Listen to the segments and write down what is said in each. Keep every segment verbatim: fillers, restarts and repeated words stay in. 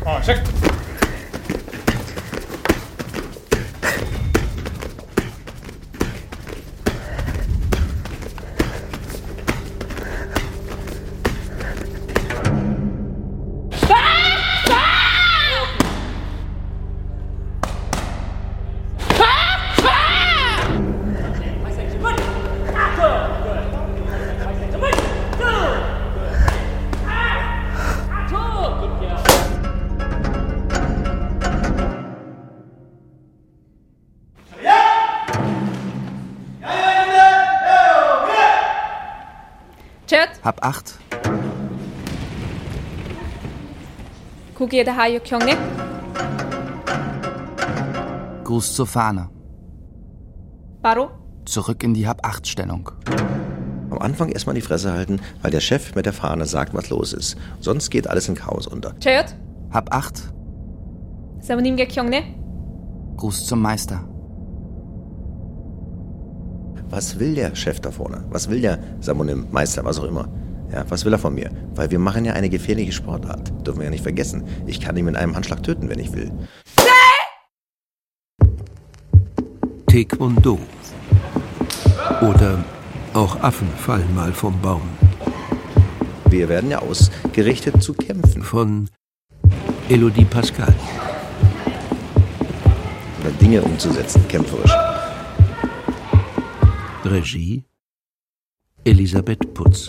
어, 시작. Hab acht. 거기에다 하육 형님. Gruß zur Fahne. 바로? Zurück in die Hab-acht-Stellung. Am Anfang erstmal die Fresse halten, weil der Chef mit der Fahne sagt, was los ist. Sonst geht alles in Chaos unter. 최읒. Hab acht. 사모님객 형님. Gruß zum Meister. Was will der Chef da vorne? Was will der Samonim, Meister, was auch immer? Ja, was will er von mir? Weil wir machen ja eine gefährliche Sportart. Dürfen wir ja nicht vergessen. Ich kann ihn mit einem Handschlag töten, wenn ich will. Taekwondo. Oder auch Affen fallen mal vom Baum. Wir werden ja ausgerichtet zu kämpfen. Von Elodie Pascal. Oder Dinge umzusetzen, kämpferisch. Regie Elisabeth Putz.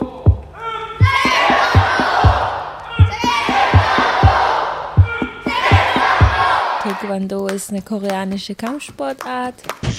Taekwondo ist eine koreanische Kampfsportart.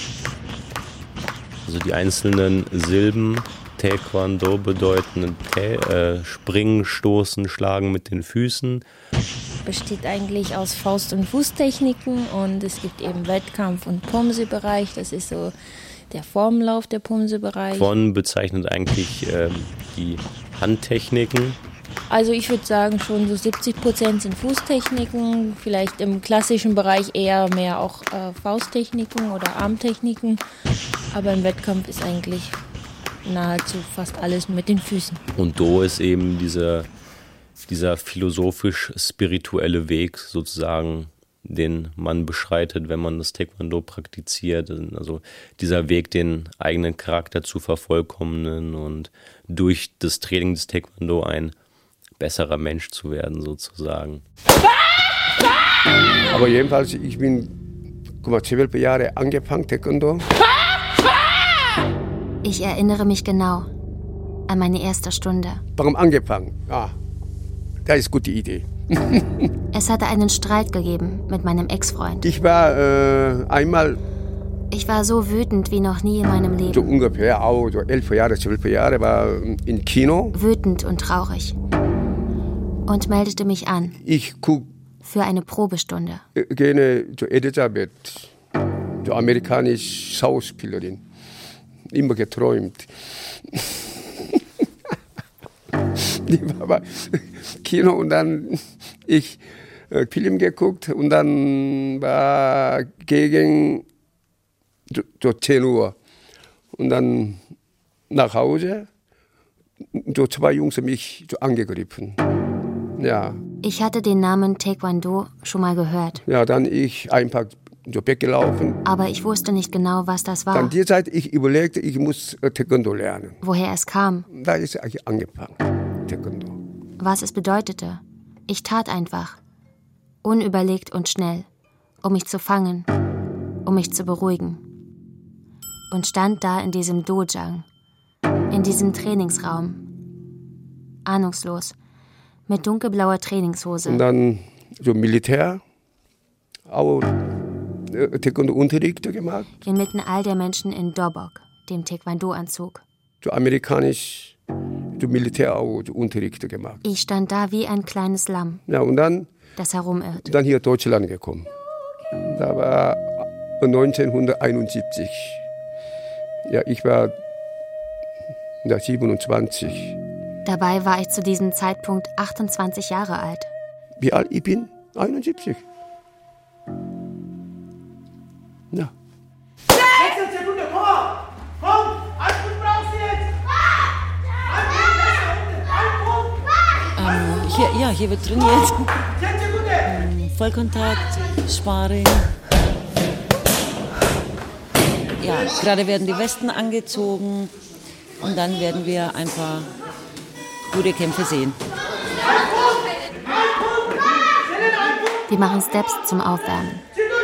Also die einzelnen Silben Taekwondo bedeuten äh, springen, stoßen, schlagen mit den Füßen. Besteht eigentlich aus Faust- und Fußtechniken und es gibt eben Wettkampf- und Pomse-Bereich. Das ist so der Formenlauf, der Pomse-Bereich. Kwon bezeichnet eigentlich äh, die Handtechniken. Also ich würde sagen, schon so siebzig Prozent sind Fußtechniken, vielleicht im klassischen Bereich eher mehr auch äh, Fausttechniken oder Armtechniken. Aber im Wettkampf ist eigentlich nahezu fast alles mit den Füßen. Und Do ist eben dieser, dieser philosophisch-spirituelle Weg sozusagen, den man beschreitet, wenn man das Taekwondo praktiziert. Also dieser Weg, den eigenen Charakter zu vervollkommnen und durch das Training des Taekwondo ein besserer Mensch zu werden, sozusagen. Aber jedenfalls, ich bin, guck mal, zwölf Jahre angefangen, Taekwondo. Ich erinnere mich genau an meine erste Stunde. Warum angefangen? Ah, das ist eine gute Idee. Es hatte einen Streit gegeben mit meinem Ex-Freund. Ich war äh, einmal... Ich war so wütend wie noch nie in meinem Leben. So ungefähr auch so elf Jahre, zwölf Jahre war im Kino. Wütend und traurig. Und meldete mich an. Ich guck... Für eine Probestunde. Gerne zu Elisabeth, die amerikanische Schauspielerin. Immer geträumt. Die war bei Kino und dann ich äh, Film geguckt und dann war gegen so, so zehn Uhr. Und dann nach Hause, so zwei Jungs haben mich so angegriffen. Ja. Ich hatte den Namen Taekwondo schon mal gehört. Ja, dann ich einfach so weggelaufen. Aber ich wusste nicht genau, was das war. Dann die Zeit, ich überlegte, ich muss Taekwondo lernen. Woher es kam. Da ist es angefangen, Taekwondo. Was es bedeutete. Ich tat einfach. Unüberlegt und schnell. Um mich zu fangen. Um mich zu beruhigen. Und stand da in diesem Dojang. In diesem Trainingsraum. Ahnungslos. Mit dunkelblauer Trainingshose. Und dann so Militär. Auch äh, Taekwondo-Unterricht gemacht. Inmitten all der Menschen in Dobok, dem Taekwondo-Anzug. So amerikanisch, so Militär auch so Unterricht gemacht. Ich stand da wie ein kleines Lamm. Ja, und dann, das herumirrt. Dann hier Deutschland gekommen. Da war neunzehnhunderteinundsiebzig. Ja, ich war da siebenundzwanzig. Dabei war ich zu diesem Zeitpunkt achtundzwanzig Jahre alt. Wie alt ich bin? einundsiebzig. Ja. Letzte Sekunde, komm! Komm! Alles gut brauchst du jetzt! Ähm, hier, ja, hier wird trainiert. zehn Sekunden! Vollkontakt, Sparring. Ja, gerade werden die Westen angezogen und dann werden wir ein paar gute Kämpfe sehen. Wir machen Steps zum Aufwärmen.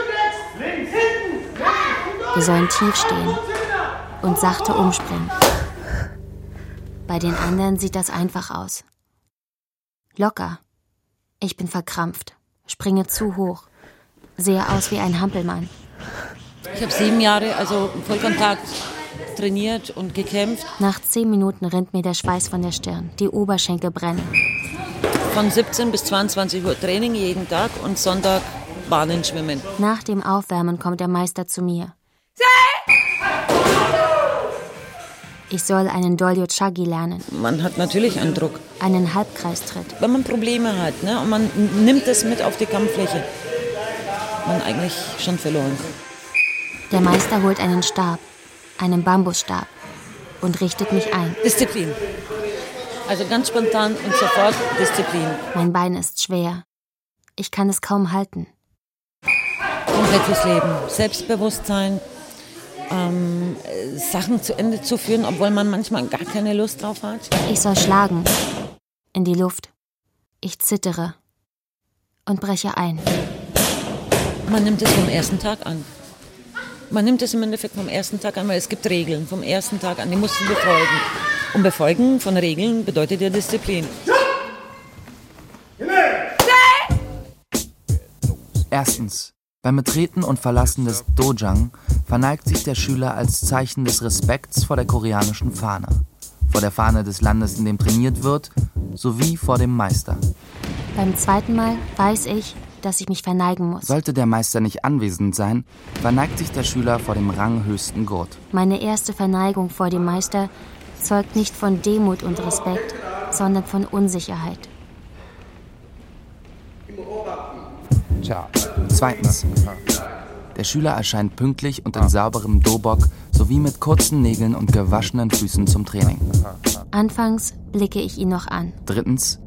Wir sollen tief stehen und sachte umspringen. Bei den anderen sieht das einfach aus. Locker. Ich bin verkrampft, springe zu hoch, sehe aus wie ein Hampelmann. Ich habe sieben Jahre, also Vollkontakt, trainiert und gekämpft. Nach zehn Minuten rinnt mir der Schweiß von der Stirn, die Oberschenkel brennen. Von siebzehn bis zweiundzwanzig Uhr Training jeden Tag und Sonntag Bahnen schwimmen. Nach dem Aufwärmen kommt der Meister zu mir. Ich soll einen Dolyo Chagi lernen. Man hat natürlich einen Druck. Einen Halbkreistritt. Wenn man Probleme hat, ne, und man nimmt es mit auf die Kampffläche, man eigentlich schon verloren. Der Meister holt einen Stab, einen Bambusstab, und richtet mich ein. Disziplin. Also ganz spontan und sofort Disziplin. Mein Bein ist schwer. Ich kann es kaum halten. Komplettes Leben. Selbstbewusstsein. Ähm, Sachen zu Ende zu führen, obwohl man manchmal gar keine Lust drauf hat. Ich soll schlagen. In die Luft. Ich zittere. Und breche ein. Man nimmt es vom ersten Tag an. Man nimmt es im Endeffekt vom ersten Tag an, weil es gibt Regeln vom ersten Tag an. Die musst du befolgen. Und Befolgen von Regeln bedeutet ja Disziplin. Erstens. Beim Betreten und Verlassen des Dojang verneigt sich der Schüler als Zeichen des Respekts vor der koreanischen Fahne, vor der Fahne des Landes, in dem trainiert wird, sowie vor dem Meister. Beim zweiten Mal weiß ich, dass ich mich verneigen muss. Sollte der Meister nicht anwesend sein, verneigt sich der Schüler vor dem ranghöchsten Gurt. Meine erste Verneigung vor dem Meister zeugt nicht von Demut und Respekt, sondern von Unsicherheit. Zweitens. Der Schüler erscheint pünktlich und in sauberem Dobok sowie mit kurzen Nägeln und gewaschenen Füßen zum Training. Anfangs blicke ich ihn noch an. Drittens.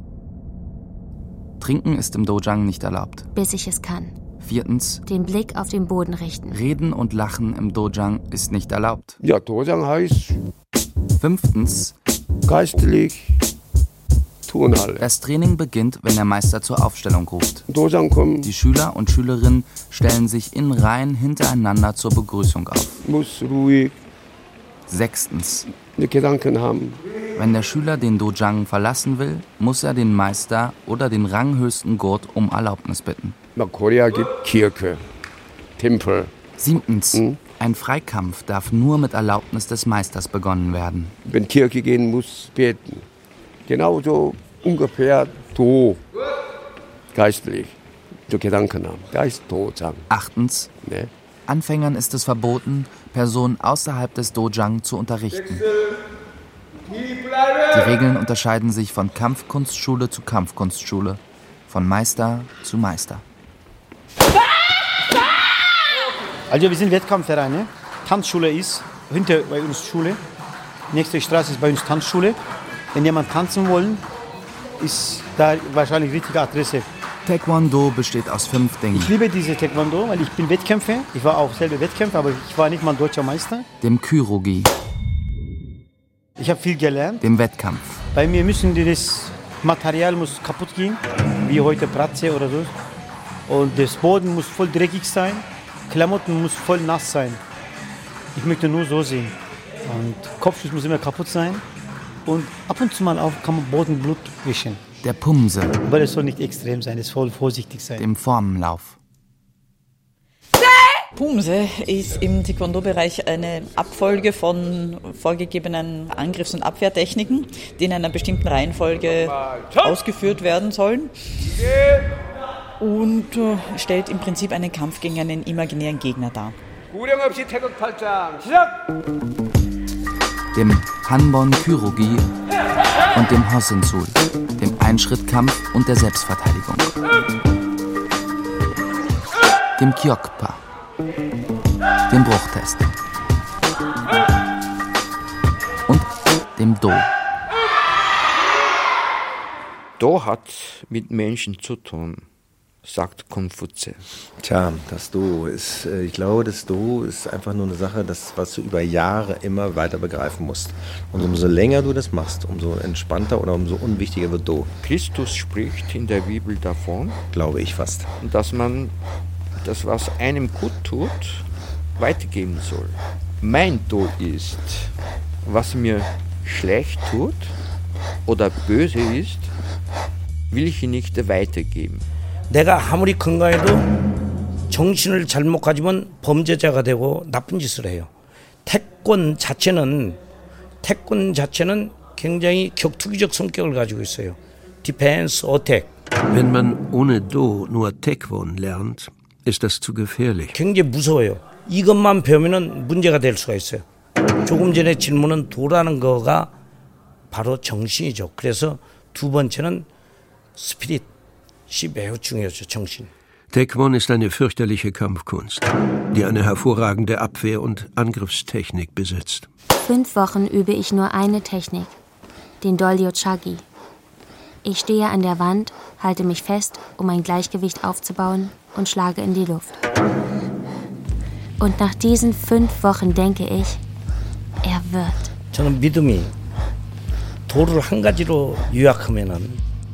Trinken ist im Dojang nicht erlaubt. Bis ich es kann. Viertens. Den Blick auf den Boden richten. Reden und Lachen im Dojang ist nicht erlaubt. Ja, Dojang heißt... Fünftens. Geistlich tun alle. Das Training beginnt, wenn der Meister zur Aufstellung ruft. Dojang kommen. Die Schüler und Schülerinnen stellen sich in Reihen hintereinander zur Begrüßung auf. Muss ruhig. Sechstens. Die Gedanken haben. Wenn der Schüler den Dojang verlassen will, muss er den Meister oder den ranghöchsten Gurt um Erlaubnis bitten. Nach Korea gibt Kirche, Tempel. Siebtens. Hm? Ein Freikampf darf nur mit Erlaubnis des Meisters begonnen werden. Wenn Kirche gehen muss, beten. Genauso ungefähr so geistlich, so Gedanken haben. Geist Dojang. Achtens. Ne? Anfängern ist es verboten, Personen außerhalb des Dojang zu unterrichten. Die Regeln unterscheiden sich von Kampfkunstschule zu Kampfkunstschule, von Meister zu Meister. Also wir sind Wettkampfverein. Ne? Tanzschule ist hinter bei uns Schule. Nächste Straße ist bei uns Tanzschule. Wenn jemand tanzen wollen, ist da wahrscheinlich die richtige Adresse. Taekwondo besteht aus fünf Dingen. Ich liebe diese Taekwondo, weil ich bin Wettkämpfer. Ich war auch selber Wettkämpfer, aber ich war nicht mal deutscher Meister. Dem Kyurogi. Ich habe viel gelernt. Dem Wettkampf. Bei mir müssen die das Material muss kaputt gehen, wie heute Pratze oder so. Und das Boden muss voll dreckig sein. Klamotten muss voll nass sein. Ich möchte nur so sehen. Und Kopfschuss muss immer kaputt sein. Und ab und zu mal auch kann man Bodenblut wischen. Der Pumse. Aber es soll nicht extrem sein, es soll vorsichtig sein. Dem Formenlauf. Pumse ist im Taekwondo-Bereich eine Abfolge von vorgegebenen Angriffs- und Abwehrtechniken, die in einer bestimmten Reihenfolge ausgeführt werden sollen. Und stellt im Prinzip einen Kampf gegen einen imaginären Gegner dar. Dem Hanbon Kyurogi und dem Hosensul, dem Einschrittkampf und der Selbstverteidigung. Dem Kyokpa, dem Bruchtest und dem Do. Do hat mit Menschen zu tun. sagt Konfuzius. Tja, das Do ist, ich glaube, das Do ist einfach nur eine Sache, das, was du über Jahre immer weiter begreifen musst. Und umso länger du das machst, umso entspannter oder umso unwichtiger wird Do. Christus spricht in der Bibel davon, glaube ich fast, dass man das, was einem gut tut, weitergeben soll. Mein Do ist, was mir schlecht tut oder böse ist, will ich nicht weitergeben. 내가 아무리 건강해도 정신을 잘못 가지면 범죄자가 되고 나쁜 짓을 해요. 태권 자체는 태권 자체는 굉장히 격투기적 성격을 가지고 있어요. Defense, Attack. Wenn man ohne Do nur Taekwon lernt, ist das zu gefährlich. 굉장히 무서워요. 이것만 배우면은 문제가 될 수가 있어요. 조금 전에 질문은 도라는 거가 바로 정신이죠. 그래서 두 번째는 스피릿이 매우 중요하죠. 정신. Taekwon ist eine fürchterliche Kampfkunst, die eine hervorragende Abwehr- und Angriffstechnik besitzt. Fünf Wochen übe ich nur eine Technik, den Dolyo-Chagi. Ich stehe an der Wand, halte mich fest, um ein Gleichgewicht aufzubauen und schlage in die Luft. Und nach diesen fünf Wochen denke ich, er wird. 저는 믿음이 도를 한 가지로 요약하면은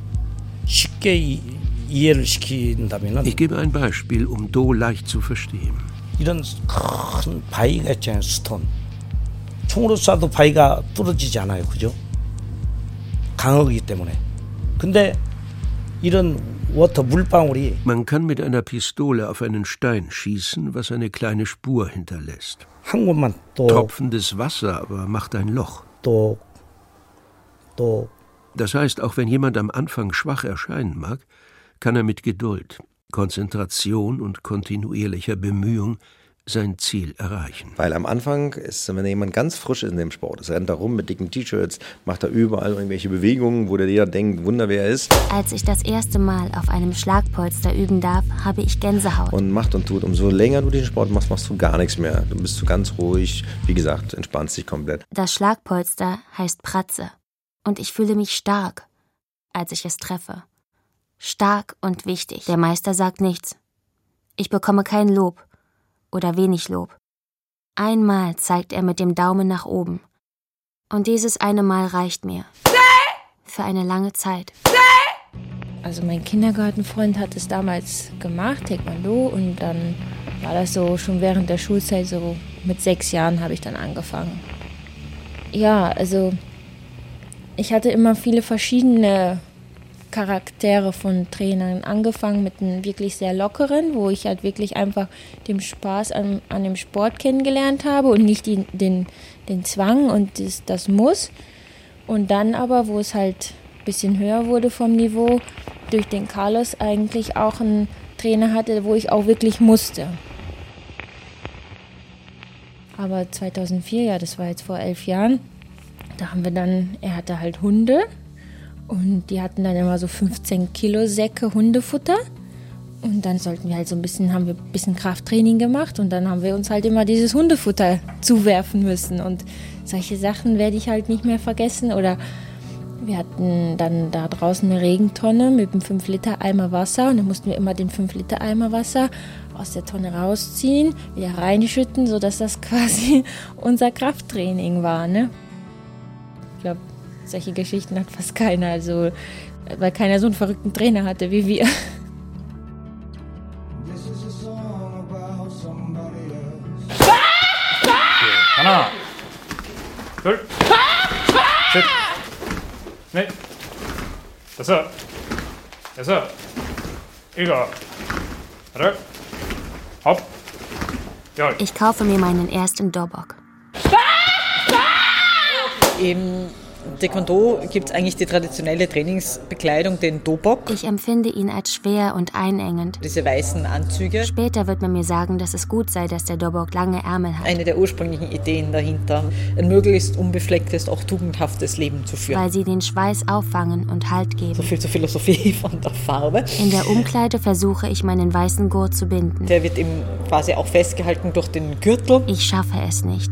쉽게 이, 이해를 시킨다면은 Ich gebe ein Beispiel, um Do leicht zu verstehen. 이런 큰 바위가 있잖아요, 스톤. 총으로 쏴도 바위가 뚫어지지 않아요, 그죠? 강하기 때문에. 근데 이런 워터 물방울이 Man kann mit einer Pistole auf einen Stein schießen, was eine kleine Spur hinterlässt. 한 곳만 또 Tropfendes Wasser aber macht ein Loch. 또 또 Das heißt, auch wenn jemand am Anfang schwach erscheinen mag, kann er mit Geduld, Konzentration und kontinuierlicher Bemühung sein Ziel erreichen. Weil am Anfang ist, wenn jemand ganz frisch ist in dem Sport, es rennt da rum mit dicken T-Shirts, macht da überall irgendwelche Bewegungen, wo der jeder denkt, Wunder, wer er ist. Als ich das erste Mal auf einem Schlagpolster üben darf, habe ich Gänsehaut. Und macht und tut. Umso länger du den Sport machst, machst du gar nichts mehr. Du bist so ganz ruhig, wie gesagt, entspannst dich komplett. Das Schlagpolster heißt Pratze. Und ich fühle mich stark, als ich es treffe. Stark und wichtig. Der Meister sagt nichts. Ich bekomme kein Lob oder wenig Lob. Einmal zeigt er mit dem Daumen nach oben. Und dieses eine Mal reicht mir. Für eine lange Zeit. Also mein Kindergartenfreund hat es damals gemacht, Taekwondo, und dann war das so schon während der Schulzeit, so mit sechs Jahren habe ich dann angefangen. Ja, also ich hatte immer viele verschiedene Charaktere von Trainern. Angefangen mit einem wirklich sehr lockeren, wo ich halt wirklich einfach den Spaß an, an dem Sport kennengelernt habe und nicht die, den, den Zwang und das, das Muss. Und dann aber, wo es halt ein bisschen höher wurde vom Niveau, durch den Carlos eigentlich auch einen Trainer hatte, wo ich auch wirklich musste. Aber zweitausendvier, ja, das war jetzt vor elf Jahren, da haben wir dann, er hatte halt Hunde und die hatten dann immer so fünfzehn Kilo Säcke Hundefutter und dann sollten wir halt so ein bisschen, haben wir ein bisschen Krafttraining gemacht und dann haben wir uns halt immer dieses Hundefutter zuwerfen müssen und solche Sachen werde ich halt nicht mehr vergessen. Oder wir hatten dann da draußen eine Regentonne mit einem fünf Liter Eimer Wasser und dann mussten wir immer den fünf Liter Eimer Wasser aus der Tonne rausziehen, wieder reinschütten, sodass das quasi unser Krafttraining war, ne? Ich glaube, solche Geschichten hat fast keiner, also weil keiner so einen verrückten Trainer hatte wie wir. 하나, 둘, 셋, 넷, 다섯, 여섯, 일곱, 여덟, 아홉, 열. Ich kaufe mir meinen ersten Dobok. Im Taekwondo gibt es eigentlich die traditionelle Trainingsbekleidung, den Dobok. Ich empfinde ihn als schwer und einengend. Diese weißen Anzüge. Später wird man mir sagen, dass es gut sei, dass der Dobok lange Ärmel hat. Eine der ursprünglichen Ideen dahinter, ein möglichst unbeflecktes, auch tugendhaftes Leben zu führen. Weil sie den Schweiß auffangen und Halt geben. So viel zur Philosophie von der Farbe. In der Umkleide versuche ich, meinen weißen Gurt zu binden. Der wird eben quasi auch festgehalten durch den Gürtel. Ich schaffe es nicht.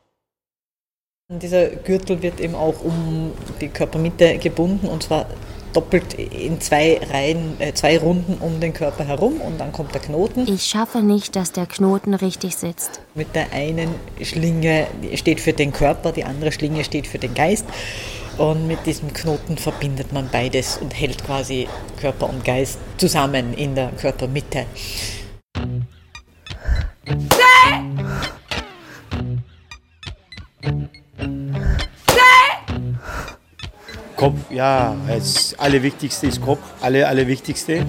Dieser Gürtel wird eben auch um die Körpermitte gebunden und zwar doppelt in zwei Reihen, äh, zwei Runden um den Körper herum und dann kommt der Knoten. Ich schaffe nicht, dass der Knoten richtig sitzt. Mit der einen Schlinge steht für den Körper, die andere Schlinge steht für den Geist. Und mit diesem Knoten verbindet man beides und hält quasi Körper und Geist zusammen in der Körpermitte. Kopf, ja, das Allerwichtigste ist Kopf, alle, Allerwichtigste.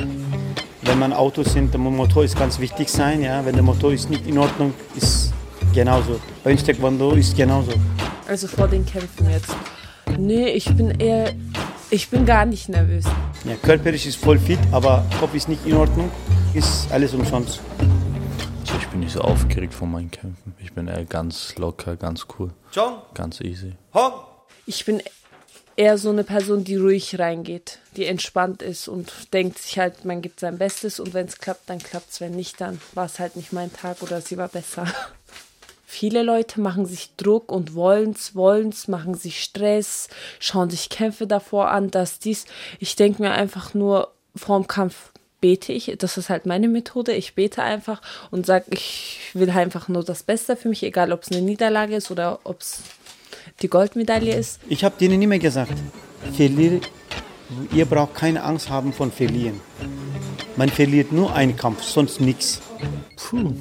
Wenn man Autos sind, der Motor ist ganz wichtig sein, ja. Wenn der Motor ist nicht in Ordnung, ist genauso. Beim Taekwondo ist genauso. Also vor den Kämpfen jetzt. Nee, ich bin eher, ich bin gar nicht nervös. Ja, körperlich ist voll fit, aber Kopf ist nicht in Ordnung, ist alles umsonst. Also ich bin nicht so aufgeregt vor meinen Kämpfen. Ich bin eher ganz locker, ganz cool, ganz easy. Ich bin eher so eine Person, die ruhig reingeht, die entspannt ist und denkt sich halt, man gibt sein Bestes und wenn es klappt, dann klappt es. Wenn nicht, dann war es halt nicht mein Tag oder sie war besser. Viele Leute machen sich Druck und wollen's, wollen's, machen sich Stress, schauen sich Kämpfe davor an, das, dies. Ich denke mir einfach nur, vorm Kampf bete ich, das ist halt meine Methode, ich bete einfach und sage, ich will einfach nur das Beste für mich, egal ob es eine Niederlage ist oder ob es die Goldmedaille ist. Ich habe denen immer gesagt, verliere, ihr braucht keine Angst haben von Verlieren. Man verliert nur einen Kampf, sonst nichts. Puh.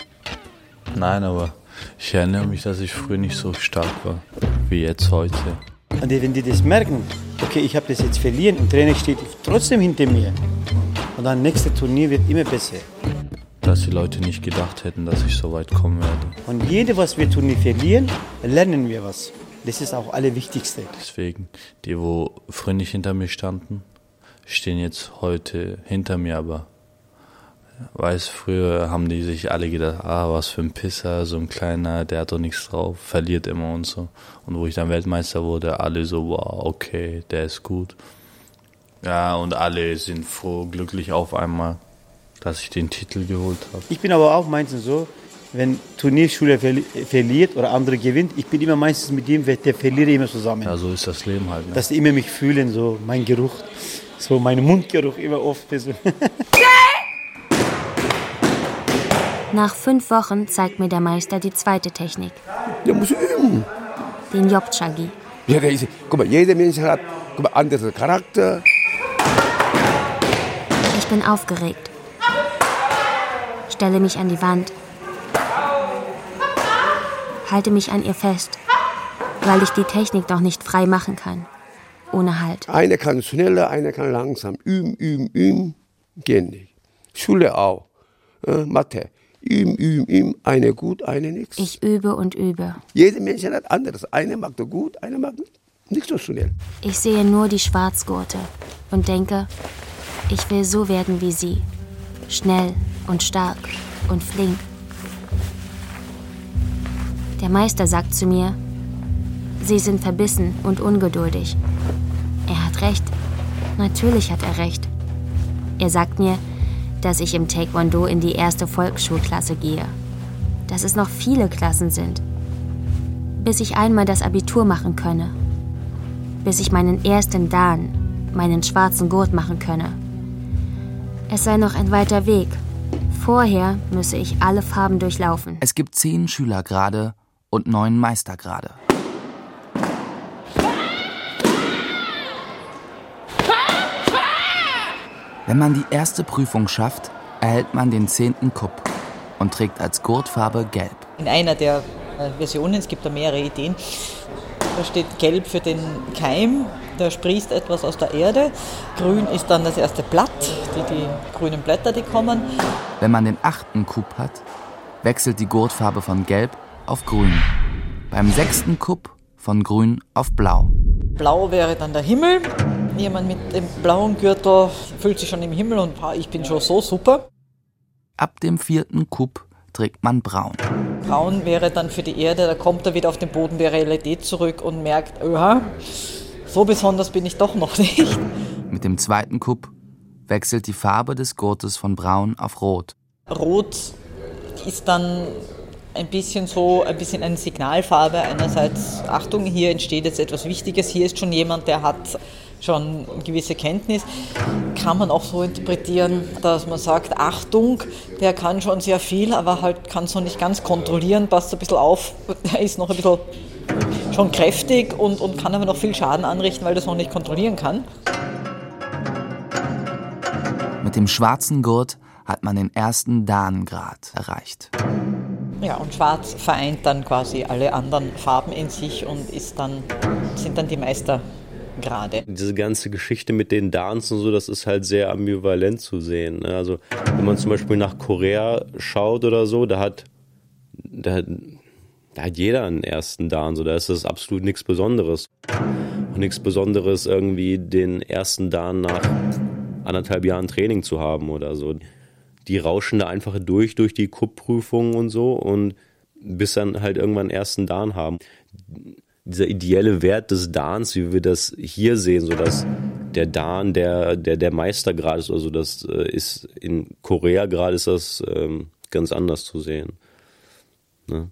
Nein, aber ich erinnere mich, dass ich früher nicht so stark war, wie jetzt heute. Und wenn die das merken, okay, ich habe das jetzt verlieren und der Trainer steht trotzdem hinter mir. Und dann nächste Turnier wird immer besser. Dass die Leute nicht gedacht hätten, dass ich so weit kommen werde. Und jede, was wir Turnier verlieren, lernen wir was. Das ist auch das Allerwichtigste. Deswegen, die, wo früher nicht hinter mir standen, stehen jetzt heute hinter mir, aber weiß, früher haben die sich alle gedacht, ah, was für ein Pisser, so ein kleiner, der hat doch nichts drauf, verliert immer und so. Und wo ich dann Weltmeister wurde, alle so, wow, okay, der ist gut. Ja, und alle sind froh, glücklich auf einmal, dass ich den Titel geholt habe. Ich bin aber auch meistens so, wenn Turnierschule verli- verliert oder andere gewinnt, ich bin immer meistens mit dem, der verliert immer zusammen. Ja, so ist das Leben halt. Ne? Dass die immer mich fühlen, so mein Geruch, so mein Mundgeruch immer oft. So. Nach fünf Wochen zeigt mir der Meister die zweite Technik. Der muss üben. Den Jobchagi. Ja, der ist, guck mal, jeder Mensch hat guck mal, anderen Charakter. Ich bin aufgeregt. Stelle mich an die Wand. Halte mich an ihr fest, weil ich die Technik noch nicht frei machen kann. Ohne Halt. Einer kann schneller, einer kann langsam. Üben, üben, üben. Geht nicht. Schule auch. Äh, Mathe. Üben, üben, üben. Eine gut, eine nichts. Ich übe und übe. Jeder Mensch hat anderes. Einer mag so gut, einer mag nicht so schnell. Ich sehe nur die Schwarzgurte und denke, ich will so werden wie sie. Schnell und stark und flink. Der Meister sagt zu mir, sie sind verbissen und ungeduldig. Er hat recht. Natürlich hat er recht. Er sagt mir, dass ich im Taekwondo in die erste Volksschulklasse gehe. Dass es noch viele Klassen sind. Bis ich einmal das Abitur machen könne. Bis ich meinen ersten Dan, meinen schwarzen Gurt machen könne. Es sei noch ein weiter Weg. Vorher müsse ich alle Farben durchlaufen. Es gibt zehn Schülergrade und neun Meistergrade. Wenn man die erste Prüfung schafft, erhält man den zehnten Kup und trägt als Gurtfarbe Gelb. In einer der Versionen, es gibt da mehrere Ideen, da steht Gelb für den Keim, da sprießt etwas aus der Erde. Grün ist dann das erste Blatt, die, die grünen Blätter, die kommen. Wenn man den achten Kup hat, wechselt die Gurtfarbe von Gelb auf Grün. Beim sechsten Kup von Grün auf Blau. Blau wäre dann der Himmel. Jemand mit dem blauen Gürtel fühlt sich schon im Himmel und ich bin schon so super. Ab dem vierten Kup trägt man Braun. Braun wäre dann für die Erde, da kommt er wieder auf den Boden der Realität zurück und merkt, oha, so besonders bin ich doch noch nicht. Mit dem zweiten Kup wechselt die Farbe des Gurtes von Braun auf Rot. Rot ist dann ein bisschen so, ein bisschen eine Signalfarbe. Einerseits, Achtung, hier entsteht jetzt etwas Wichtiges, hier ist schon jemand, der hat schon eine gewisse Kenntnis, kann man auch so interpretieren, dass man sagt, Achtung, der kann schon sehr viel, aber halt kann es noch nicht ganz kontrollieren, passt ein bisschen auf, der ist noch ein bisschen schon kräftig und, und kann aber noch viel Schaden anrichten, weil das noch nicht kontrollieren kann. Mit dem schwarzen Gurt hat man den ersten Dan-Grad erreicht. Ja, und Schwarz vereint dann quasi alle anderen Farben in sich und ist dann, sind dann die Meistergrade. Diese ganze Geschichte mit den Dans und so, das ist halt sehr ambivalent zu sehen. Ne? Also wenn man zum Beispiel nach Korea schaut oder so, da hat, da, da hat jeder einen ersten Dan, so da ist das absolut nichts Besonderes. Und nichts Besonderes irgendwie den ersten Dan nach anderthalb Jahren Training zu haben oder so. Die rauschen da einfach durch, durch die Kupp-Prüfungen und so und bis dann halt irgendwann einen ersten Dan haben. Dieser ideelle Wert des Dans, wie wir das hier sehen, so dass der Dan der, der, der Meistergrad ist, also das ist in Korea gerade ist das ähm, ganz anders zu sehen. Ne?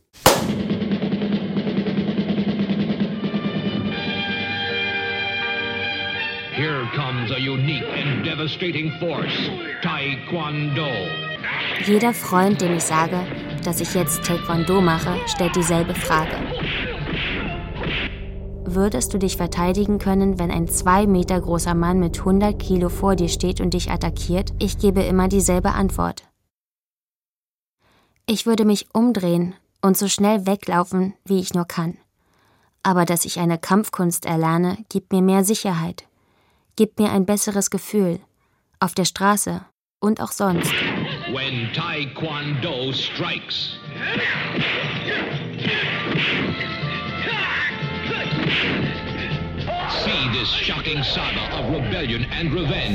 Here comes a unique and devastating force, Taekwondo. Jeder Freund, dem ich sage, dass ich jetzt Taekwondo mache, stellt dieselbe Frage. Würdest du dich verteidigen können, wenn ein zwei Meter großer Mann mit hundert Kilo vor dir steht und dich attackiert? Ich gebe immer dieselbe Antwort. Ich würde mich umdrehen und so schnell weglaufen, wie ich nur kann. Aber dass ich eine Kampfkunst erlerne, gibt mir mehr Sicherheit. Gibt mir ein besseres Gefühl. Auf der Straße und auch sonst. When Taekwondo strikes. See this shocking saga of rebellion and revenge.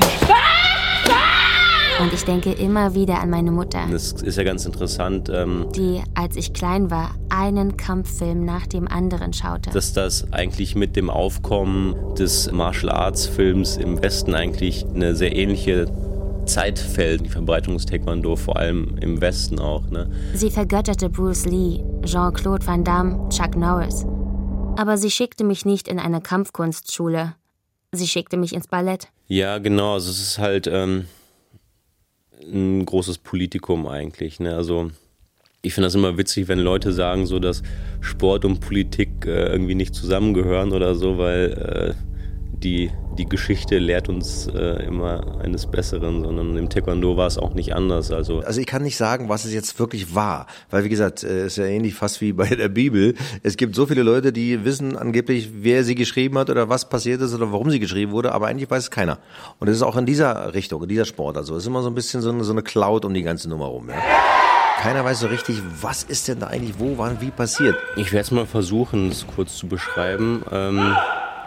Und ich denke immer wieder an meine Mutter. Das ist ja ganz interessant. Ähm, die, als ich klein war, einen Kampffilm nach dem anderen schaute. Dass das eigentlich mit dem Aufkommen des Martial Arts Films im Westen eigentlich eine sehr ähnliche Zeit fällt, die Verbreitung des Taekwondo, vor allem im Westen auch. Ne? Sie vergötterte Bruce Lee, Jean-Claude Van Damme, Chuck Norris. Aber sie schickte mich nicht in eine Kampfkunstschule. Sie schickte mich ins Ballett. Ja, genau. Also es ist halt ähm, ein großes Politikum eigentlich. Ne? Also ich finde das immer witzig, wenn Leute sagen, so, dass Sport und Politik äh, irgendwie nicht zusammengehören oder so, weil äh, die, die Geschichte lehrt uns äh, immer eines Besseren, sondern im Taekwondo war es auch nicht anders. Also, also ich kann nicht sagen, was es jetzt wirklich war, weil wie gesagt, es ist ja ähnlich fast wie bei der Bibel. Es gibt so viele Leute, die wissen angeblich, wer sie geschrieben hat oder was passiert ist oder warum sie geschrieben wurde, aber eigentlich weiß es keiner. Und es ist auch in dieser Richtung, in dieser Sport. Also es ist immer so ein bisschen so eine, so eine Cloud um die ganze Nummer rum. Ja. Keiner weiß so richtig, was ist denn da eigentlich, wo, wann, wie passiert. Ich werde es mal versuchen, es kurz zu beschreiben. Ähm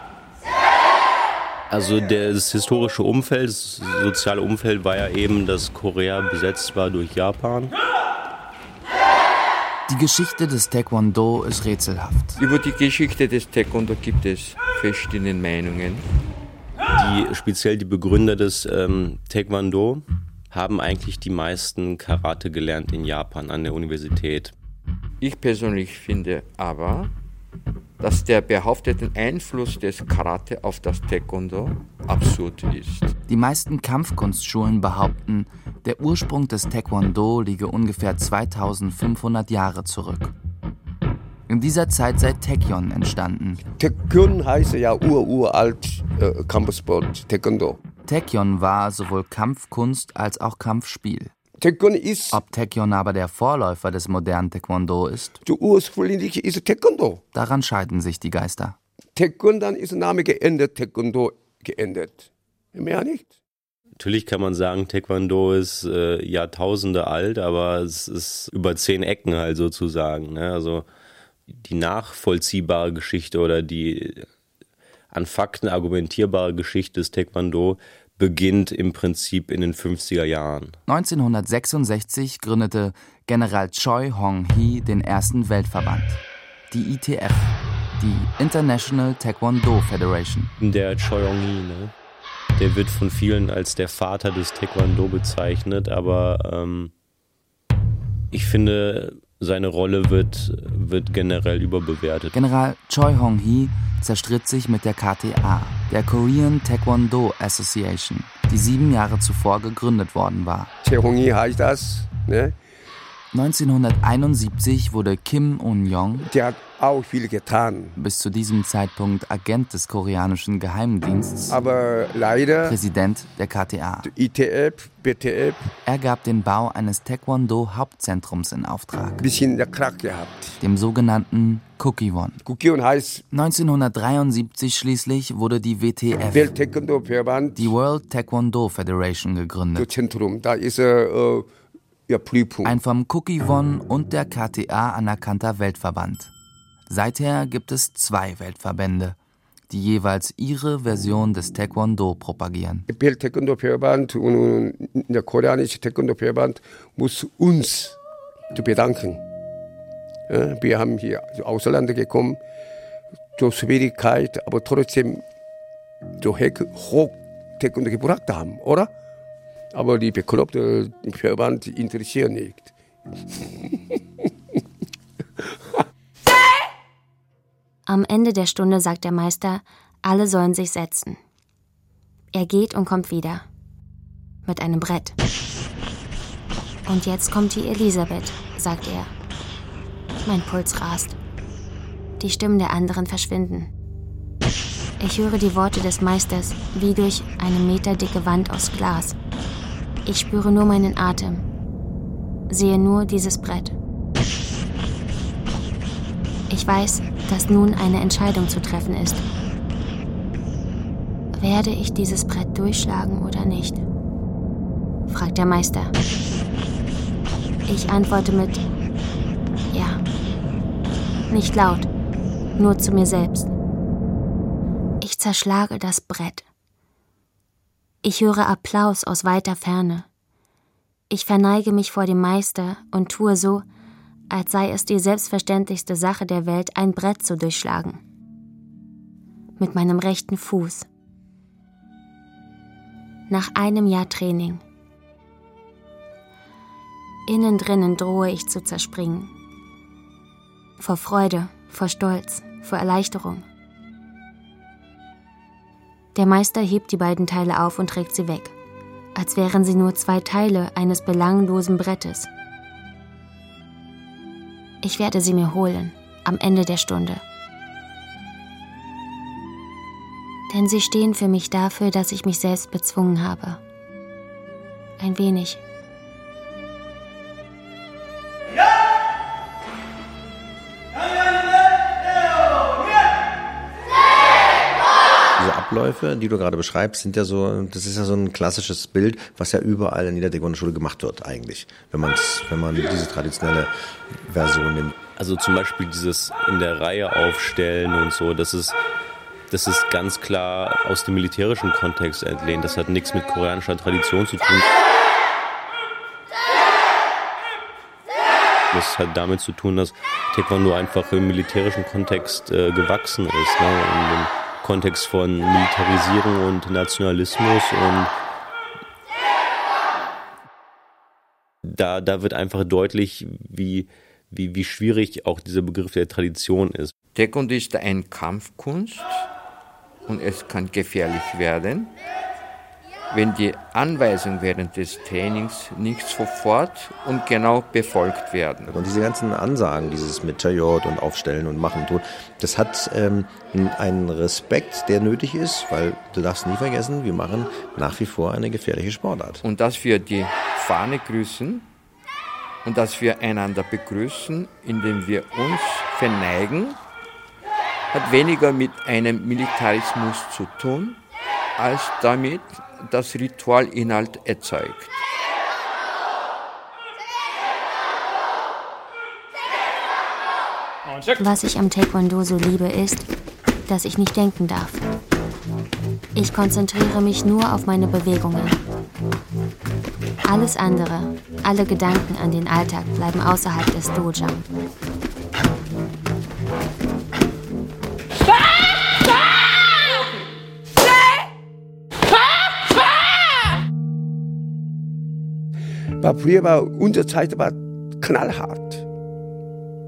Also das historische Umfeld, das soziale Umfeld war ja eben, dass Korea besetzt war durch Japan. Die Geschichte des Taekwondo ist rätselhaft. Über die Geschichte des Taekwondo gibt es verschiedene Meinungen. Die, speziell die Begründer des ähm, Taekwondo haben eigentlich die meisten Karate gelernt in Japan an der Universität. Ich persönlich finde aber, dass der behauptete Einfluss des Karate auf das Taekwondo absurd ist. Die meisten Kampfkunstschulen behaupten, der Ursprung des Taekwondo liege ungefähr zweitausendfünfhundert Jahre zurück. In dieser Zeit sei Taekyon entstanden. Taekyon heißt ja ururalt äh, Kampfsport, Taekwondo. Taekyon war sowohl Kampfkunst als auch Kampfspiel. Taekyon ist... Ob Taekyon aber der Vorläufer des modernen Taekwondo ist? Der ursprüngliche ist Taekwondo. Daran scheiden sich die Geister. Taekwondo, dann ist der Name geändert, Taekwondo geändert. Mehr nicht. Natürlich kann man sagen, Taekwondo ist äh, Jahrtausende alt, aber es ist über zehn Ecken halt sozusagen. Ne? Also die nachvollziehbare Geschichte oder die an Fakten argumentierbare Geschichte des Taekwondo beginnt im Prinzip in den fünfziger Jahren. neunzehnhundertsechsundsechzig gründete General Choi Hong-hee den ersten Weltverband, die I T F, die International Taekwondo Federation. Der Choi Hong-hee, ne? Der wird von vielen als der Vater des Taekwondo bezeichnet, aber ähm, ich finde, seine Rolle wird, wird generell überbewertet. General Choi Hong-hee zerstritt sich mit der K T A, der Korean Taekwondo Association, die sieben Jahre zuvor gegründet worden war. Choi Hong-hee heißt das, ne? neunzehnhunderteinundsiebzig wurde Kim Un-yong, der hat auch viel getan, bis zu diesem Zeitpunkt Agent des koreanischen Geheimdienstes, aber leider Präsident der K T A. I T F, B T F. Er gab den Bau eines Taekwondo-Hauptzentrums in Auftrag. Bisschen der Krach gehabt. Dem sogenannten Kukiwon. Kukiwon heißt neunzehnhundertdreiundsiebzig schließlich wurde die W T F, Welt Taekwondo Verband, die World Taekwondo Federation gegründet. Das Zentrum, da ist äh, ja, Prüfung. Ein vom Kukiwon und der K T A anerkannter Weltverband. Seither gibt es zwei Weltverbände, die jeweils ihre Version des Taekwondo propagieren. Der Welt Taekwondo Verband und der koreanische Taekwondo Verband muss uns bedanken. Ja, wir haben hier aus Ausländer gekommen, zur Schwierigkeit, aber trotzdem so hoch Taekwondo gebracht haben, oder? Aber die bekloppte Verband interessiert nicht. Am Ende der Stunde sagt der Meister, alle sollen sich setzen. Er geht und kommt wieder. Mit einem Brett. Und jetzt kommt die Elisabeth, sagt er. Mein Puls rast. Die Stimmen der anderen verschwinden. Ich höre die Worte des Meisters wie durch eine meterdicke Wand aus Glas. Ich spüre nur meinen Atem. Sehe nur dieses Brett. Ich weiß, dass nun eine Entscheidung zu treffen ist. Werde ich dieses Brett durchschlagen oder nicht? Fragt der Meister. Ich antworte mit ja. Nicht laut, nur zu mir selbst. Ich zerschlage das Brett. Ich höre Applaus aus weiter Ferne. Ich verneige mich vor dem Meister und tue so, als sei es die selbstverständlichste Sache der Welt, ein Brett zu durchschlagen. Mit meinem rechten Fuß. Nach einem Jahr Training. Innen drinnen drohe ich zu zerspringen. Vor Freude, vor Stolz, vor Erleichterung. Der Meister hebt die beiden Teile auf und trägt sie weg, als wären sie nur zwei Teile eines belanglosen Brettes. Ich werde sie mir holen, am Ende der Stunde. Denn sie stehen für mich dafür, dass ich mich selbst bezwungen habe. Ein wenig. Diese Abläufe, die du gerade beschreibst, sind ja so, das ist ja so ein klassisches Bild, was ja überall in jeder Taekwondo-Schule gemacht wird eigentlich, wenn man wenn man diese traditionelle Version nimmt. Also zum Beispiel dieses in der Reihe aufstellen und so, das ist, das ist ganz klar aus dem militärischen Kontext entlehnt. Das hat nichts mit koreanischer Tradition zu tun. Das hat damit zu tun, dass Taekwondo einfach im militärischen Kontext äh, gewachsen ist, ne? In dem Kontext von Militarisierung und Nationalismus, und da, da wird einfach deutlich, wie, wie, wie schwierig auch dieser Begriff der Tradition ist. Taekwondo ist eine Kampfkunst und es kann gefährlich werden, wenn die Anweisungen während des Trainings nicht sofort und genau befolgt werden. Und diese ganzen Ansagen, dieses mit Chayot und Aufstellen und Machen und tun, das hat ähm, einen Respekt, der nötig ist, weil du darfst nie vergessen, wir machen nach wie vor eine gefährliche Sportart. Und dass wir die Fahne grüßen und dass wir einander begrüßen, indem wir uns verneigen, hat weniger mit einem Militarismus zu tun, als damit das Ritualinhalt erzeugt. Was ich am Taekwondo so liebe, ist, dass ich nicht denken darf. Ich konzentriere mich nur auf meine Bewegungen. Alles andere, alle Gedanken an den Alltag bleiben außerhalb des Dojang. War früher war unsere Zeit war knallhart.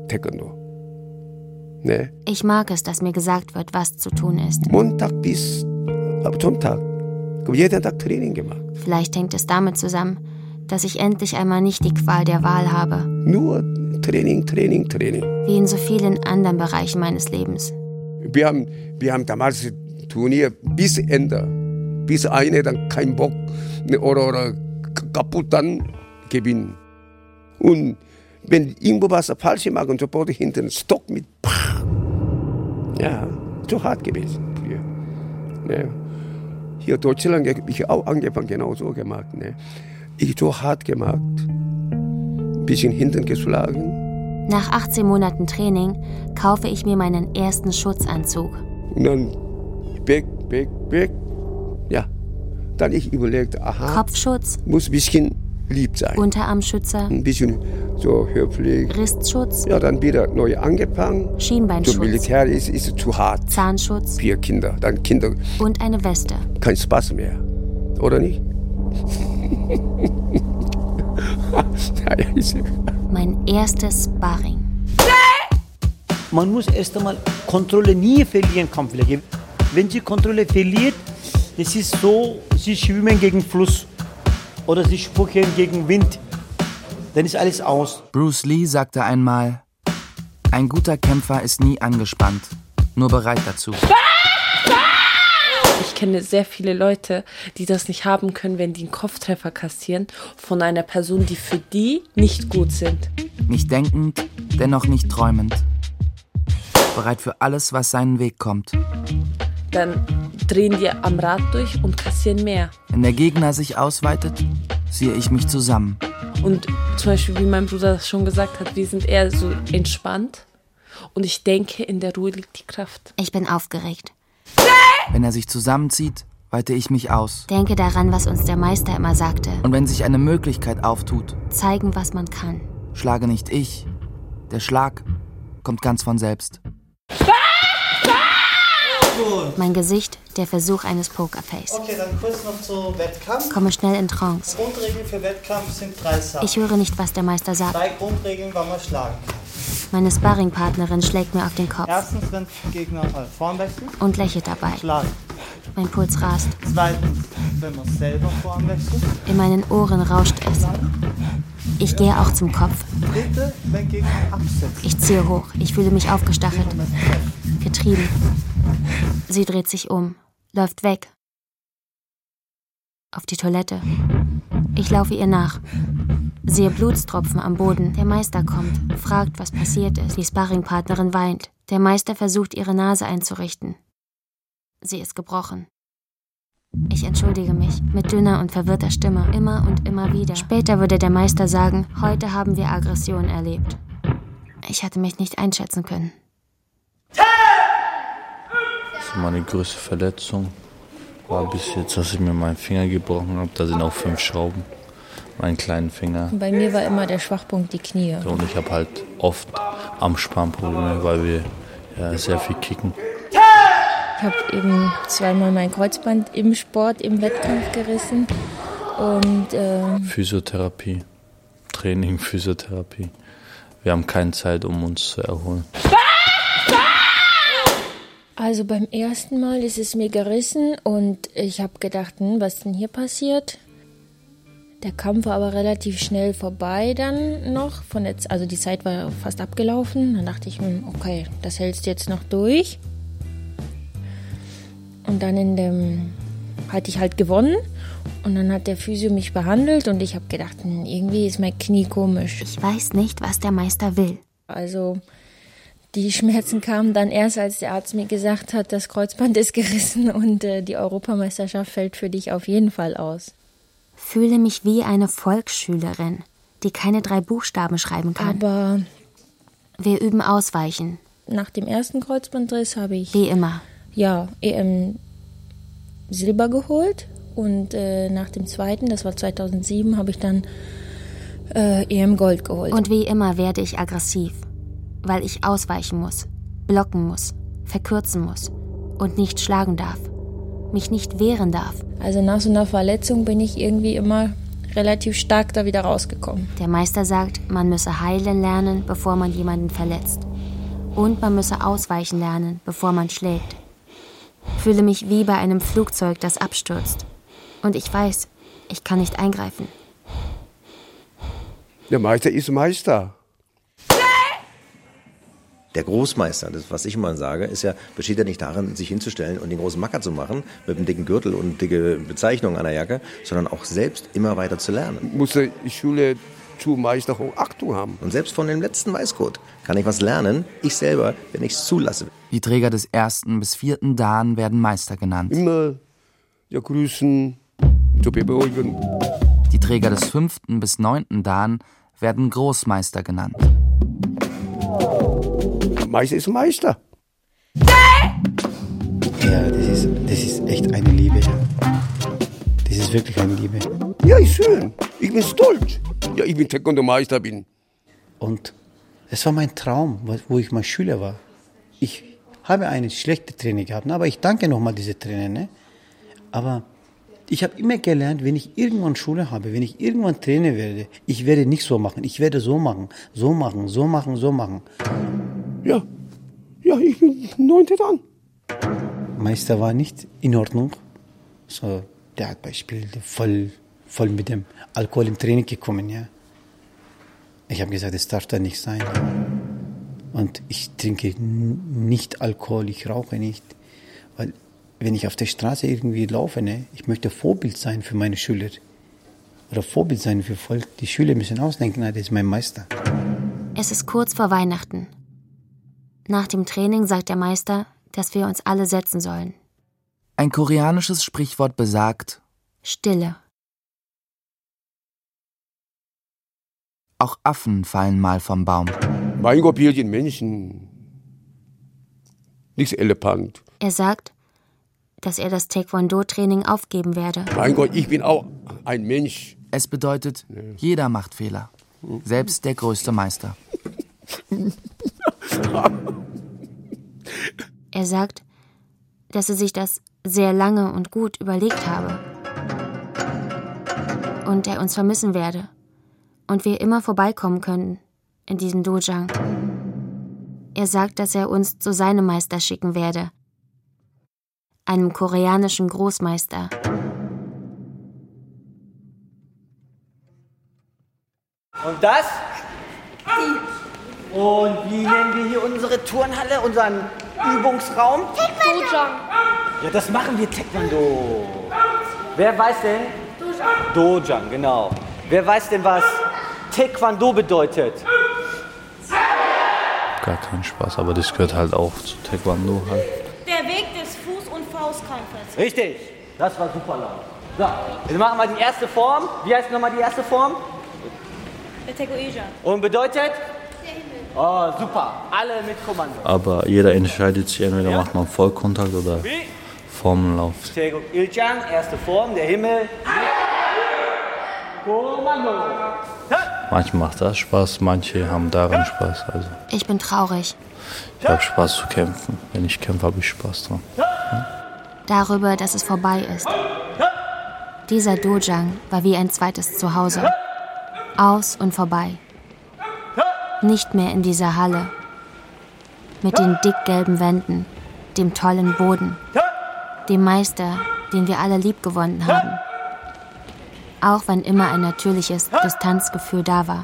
Taekwondo. Ne? Ich mag es, dass mir gesagt wird, was zu tun ist. Montag bis Sonntag. Jeden Tag Training gemacht. Vielleicht hängt es damit zusammen, dass ich endlich einmal nicht die Qual der Wahl habe. Nur Training, Training, Training. Wie in so vielen anderen Bereichen meines Lebens. Wir haben, wir haben damals Turnier bis Ende. Bis eine dann kein Bock oder, oder kaputt dann gewinnen. Und wenn irgendwo was falsch macht und sofort hinten Stock mit ja, so hart gewesen früher. Ja. Hier in Deutschland habe ich auch angefangen, genau so gemacht. Ne. Ich so hart gemacht, ein bisschen hinten geschlagen. Nach achtzehn Monaten Training kaufe ich mir meinen ersten Schutzanzug. Und dann weg, weg, weg. Ja, dann ich überlegt, aha. Kopfschutz. Muss ein bisschen lieb sein. Unterarmschützer. Ein bisschen so höflich. Brustschutz. Ja, dann wieder neu angefangen. Schienbeinschutz. So Militär ist, ist zu hart. Zahnschutz. Vier Kinder, dann Kinder. Und eine Weste. Kein Spaß mehr, oder nicht? Mein erstes Sparring. Man muss erst einmal Kontrolle nie verlieren, Kampfpflege. Wenn sie Kontrolle verliert, das ist so, sie schwimmen gegen Fluss oder sie spucken gegen Wind. Dann ist alles aus. Bruce Lee sagte einmal, ein guter Kämpfer ist nie angespannt, nur bereit dazu. Ich kenne sehr viele Leute, die das nicht haben können, wenn die einen Kopftreffer kassieren von einer Person, die für die nicht gut sind. Nicht denkend, dennoch nicht träumend. Bereit für alles, was seinen Weg kommt. Dann drehen die am Rad durch und kassieren mehr. Wenn der Gegner sich ausweitet, ziehe ich mich zusammen. Und zum Beispiel, wie mein Bruder das schon gesagt hat, wir sind eher so entspannt. Und ich denke, in der Ruhe liegt die Kraft. Ich bin aufgeregt. Wenn er sich zusammenzieht, weite ich mich aus. Denke daran, was uns der Meister immer sagte. Und wenn sich eine Möglichkeit auftut, zeigen, was man kann. Schlage nicht ich. Der Schlag kommt ganz von selbst. Mein Gesicht, der Versuch eines Pokerface. Okay, dann kurz noch zu Wettkampf. Komme schnell in Trance. Grundregeln für Wettkampf sind drei Sachen. Ich höre nicht, was der Meister sagt. Drei Grundregeln, wann man schlagen kann. Meine Sparringpartnerin schlägt mir auf den Kopf. Erstens, wenn Gegner vorn wechseln. Und lächelt dabei. Schlagen. Mein Puls rast. Zweitens, wenn man selber vorn wechselt. In meinen Ohren rauscht es. Ich gehe auch zum Kopf. Dritte, wenn Gegner absetzt. Ich ziehe hoch. Ich fühle mich aufgestachelt. Getrieben. Sie dreht sich um. Läuft weg. Auf die Toilette. Ich laufe ihr nach. Sehe Blutstropfen am Boden. Der Meister kommt, fragt, was passiert ist. Die Sparringpartnerin weint. Der Meister versucht, ihre Nase einzurichten. Sie ist gebrochen. Ich entschuldige mich, mit dünner und verwirrter Stimme, immer und immer wieder. Später würde der Meister sagen, heute haben wir Aggression erlebt. Ich hatte mich nicht einschätzen können. Das ist meine größte Verletzung. War bis jetzt, dass ich mir meinen Finger gebrochen habe. Da sind auch fünf Schrauben. Meinen kleinen Finger. Bei mir war immer der Schwachpunkt die Knie. Und ich habe halt oft Armspanprobleme, weil wir ja, sehr viel kicken. Ich habe eben zweimal mein Kreuzband im Sport, im Wettkampf gerissen. Und, äh Physiotherapie, Training, Physiotherapie. Wir haben keine Zeit, um uns zu erholen. Also beim ersten Mal ist es mir gerissen und ich habe gedacht, hm, was ist denn hier passiert? Der Kampf war aber relativ schnell vorbei dann noch. Von der, also die Zeit war fast abgelaufen. Dann dachte ich, okay, das hältst du jetzt noch durch. Und dann in dem hatte ich halt gewonnen. Und dann hat der Physio mich behandelt und ich habe gedacht, irgendwie ist mein Knie komisch. Ich weiß nicht, was der Meister will. Also die Schmerzen kamen dann erst, als der Arzt mir gesagt hat, das Kreuzband ist gerissen und äh, die Europameisterschaft fällt für dich auf jeden Fall aus. Fühle mich wie eine Volksschülerin, die keine drei Buchstaben schreiben kann. Aber wir üben Ausweichen. Nach dem ersten Kreuzbandriss habe ich... Wie immer. Ja, E M Silber geholt. Und äh, nach dem zweiten, das war zweitausendsieben, habe ich dann äh, E M Gold geholt. Und wie immer werde ich aggressiv, weil ich ausweichen muss, blocken muss, verkürzen muss und nicht schlagen darf, mich nicht wehren darf. Also nach so einer Verletzung bin ich irgendwie immer relativ stark da wieder rausgekommen. Der Meister sagt, man müsse heilen lernen, bevor man jemanden verletzt. Und man müsse ausweichen lernen, bevor man schlägt. Ich fühle mich wie bei einem Flugzeug, das abstürzt. Und ich weiß, ich kann nicht eingreifen. Der Meister ist Meister. Der Großmeister, das was ich immer sage, ist ja, besteht ja nicht darin, sich hinzustellen und den großen Macker zu machen, mit einem dicken Gürtel und dicke Bezeichnung an der Jacke, sondern auch selbst immer weiter zu lernen. Muss die Schule zu Meister Hochachtung haben. Und selbst von dem letzten Weißgurt kann ich was lernen, ich selber, wenn ich es zulasse. Die Träger des ersten bis vierten Dan werden Meister genannt. Immer ja, grüßen, zu beruhigen. Die Träger des fünften bis neunten Dan werden Großmeister genannt. Meister ist Meister. Ja, das ist, das ist echt eine Liebe. Das ist wirklich eine Liebe. Ja, ist schön. Ich bin stolz. Ja, ich bin Taekwondo-Meister bin. Und es war mein Traum, wo ich mal Schüler war. Ich habe eine schlechte Training gehabt, aber ich danke nochmal diese Trainer. Ne? Aber ich habe immer gelernt, wenn ich irgendwann Schule habe, wenn ich irgendwann Trainer werde, ich werde nicht so machen, ich werde so machen, so machen, so machen, so machen. Ja, ja, ich bin neunte Dan. Meister war nicht in Ordnung. So, der hat Beispiel voll, voll mit dem Alkohol im Training gekommen, ja. Ich habe gesagt, das darf da nicht sein. Und ich trinke n- nicht Alkohol, ich rauche nicht. Weil, wenn ich auf der Straße irgendwie laufe, ne, ich möchte Vorbild sein für meine Schüler. Oder Vorbild sein für Volk. Die Schüler müssen ausdenken, das ist mein Meister. Es ist kurz vor Weihnachten. Nach dem Training sagt der Meister, dass wir uns alle setzen sollen. Ein koreanisches Sprichwort besagt: Stille. Auch Affen fallen mal vom Baum. Mein Gott, wir sind Menschen. Nicht Elefant. Er sagt, dass er das Taekwondo-Training aufgeben werde. Mein Gott, ich bin auch ein Mensch. Es bedeutet, jeder macht Fehler. Selbst der größte Meister. Er sagt, dass er sich das sehr lange und gut überlegt habe. Und er uns vermissen werde. Und wir immer vorbeikommen können in diesen Dojang. Er sagt, dass er uns zu seinem Meister schicken werde. Einem koreanischen Großmeister. Und das? Und wie nennen wir hier unsere Turnhalle, unseren Übungsraum? Dojang. Ja, das machen wir Taekwondo. Wer weiß denn? Dojang. Dojang, genau. Wer weiß denn, was Taekwondo bedeutet? Gar keinen Spaß, aber das gehört halt auch zu Taekwondo halt. Der Weg des Fuß- und Faustkampfes. Richtig, das war super laut. So, jetzt machen wir die erste Form. Wie heißt nochmal die erste Form? Der Taekwondo. Und bedeutet? Oh, super. Alle mit Kommando. Aber jeder entscheidet sich, entweder macht man Vollkontakt oder Formenlauf. Taekwondo, erste Form, der Himmel. Kommando. Manche macht das Spaß, manche haben daran Spaß. Also Ich bin traurig. ich habe Spaß zu kämpfen. Wenn ich kämpfe, habe ich Spaß dran. Darüber, dass es vorbei ist. Dieser Dojang war wie ein zweites Zuhause. Aus und vorbei. Nicht mehr in dieser Halle. Mit den dickgelben Wänden, dem tollen Boden, dem Meister, den wir alle liebgewonnen haben. Auch wenn immer ein natürliches Distanzgefühl da war.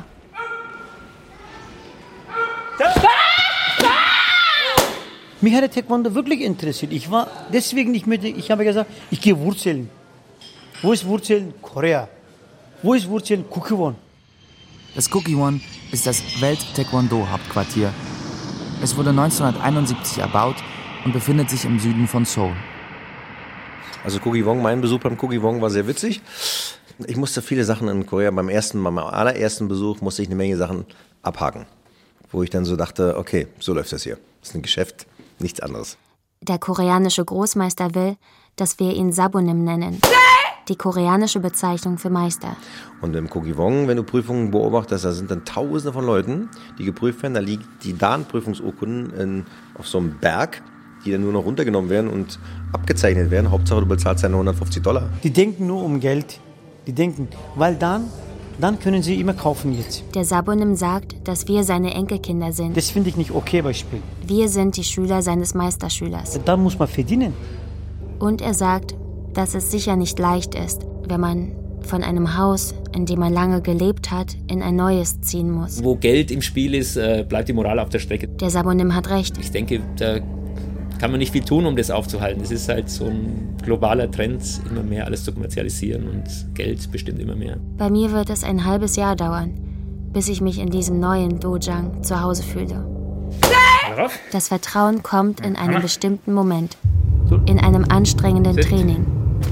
Mich hat der Taekwondo wirklich interessiert. Ich war deswegen nicht mit, ich habe gesagt, ich gehe Wurzeln. Wo ist Wurzeln? Korea. Wo ist Wurzeln? Kukiwon. Das Kukiwon ist das Welt-Taekwondo-Hauptquartier. Es wurde neunzehnhunderteinundsiebzig erbaut und befindet sich im Süden von Seoul. Also Kukiwon, mein Besuch beim Kukiwon war sehr witzig. Ich musste viele Sachen in Korea, beim ersten, beim allerersten Besuch musste ich eine Menge Sachen abhaken. Wo ich dann so dachte, okay, so läuft das hier. Das ist ein Geschäft, nichts anderes. Der koreanische Großmeister will, dass wir ihn Sabonim nennen. Die koreanische Bezeichnung für Meister. Und im Kukiwon, wenn du Prüfungen beobachtest, da sind dann Tausende von Leuten, die geprüft werden. Da liegt die Dan-Prüfungsurkunden in, auf so einem Berg, die dann nur noch runtergenommen werden und abgezeichnet werden. Hauptsache, du bezahlst deine hundertfünfzig Dollar. Die denken nur um Geld. Die denken, weil dann, dann können sie immer kaufen jetzt. Der Sabonim sagt, dass wir seine Enkelkinder sind. Das finde ich nicht okay, Beispiel. Wir sind die Schüler seines Meisterschülers. Da muss man verdienen. Und er sagt, dass es sicher nicht leicht ist, wenn man von einem Haus, in dem man lange gelebt hat, in ein neues ziehen muss. Wo Geld im Spiel ist, bleibt die Moral auf der Strecke. Der Sabonim hat recht. Ich denke, da kann man nicht viel tun, um das aufzuhalten. Es ist halt so ein globaler Trend, immer mehr alles zu kommerzialisieren und Geld bestimmt immer mehr. Bei mir wird es ein halbes Jahr dauern, bis ich mich in diesem neuen Dojang zu Hause fühle. Das Vertrauen kommt in einem bestimmten Moment, in einem anstrengenden Training.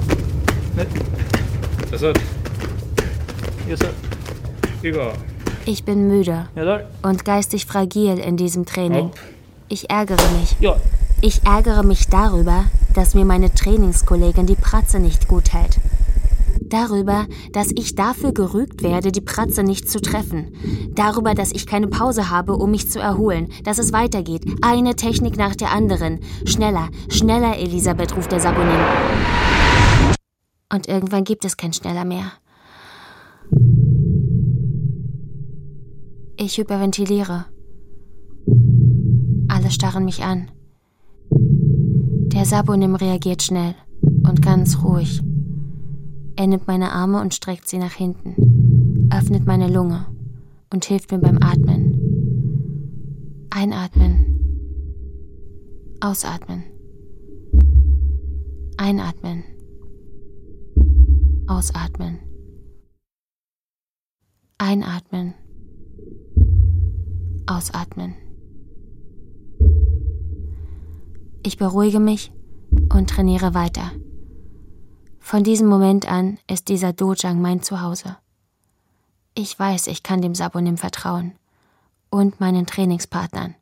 Ich bin müde und geistig fragil in diesem Training. Ich ärgere mich. Ich ärgere mich darüber, dass mir meine Trainingskollegin die Pratze nicht gut hält. Darüber, dass ich dafür gerügt werde, die Pratze nicht zu treffen. Darüber, dass ich keine Pause habe, um mich zu erholen. Dass es weitergeht. Eine Technik nach der anderen. Schneller, schneller, Elisabeth, ruft der Sabonim. Und irgendwann gibt es kein Schneller mehr. Ich hyperventiliere. Alle starren mich an. Der Sabonim reagiert schnell und ganz ruhig. Er nimmt meine Arme und streckt sie nach hinten, öffnet meine Lunge und hilft mir beim Atmen. Einatmen. Ausatmen. Einatmen. Ausatmen. Einatmen. Ausatmen. Ich beruhige mich und trainiere weiter. Von diesem Moment an ist dieser Dojang mein Zuhause. Ich weiß, ich kann dem Sabonim vertrauen und meinen Trainingspartnern.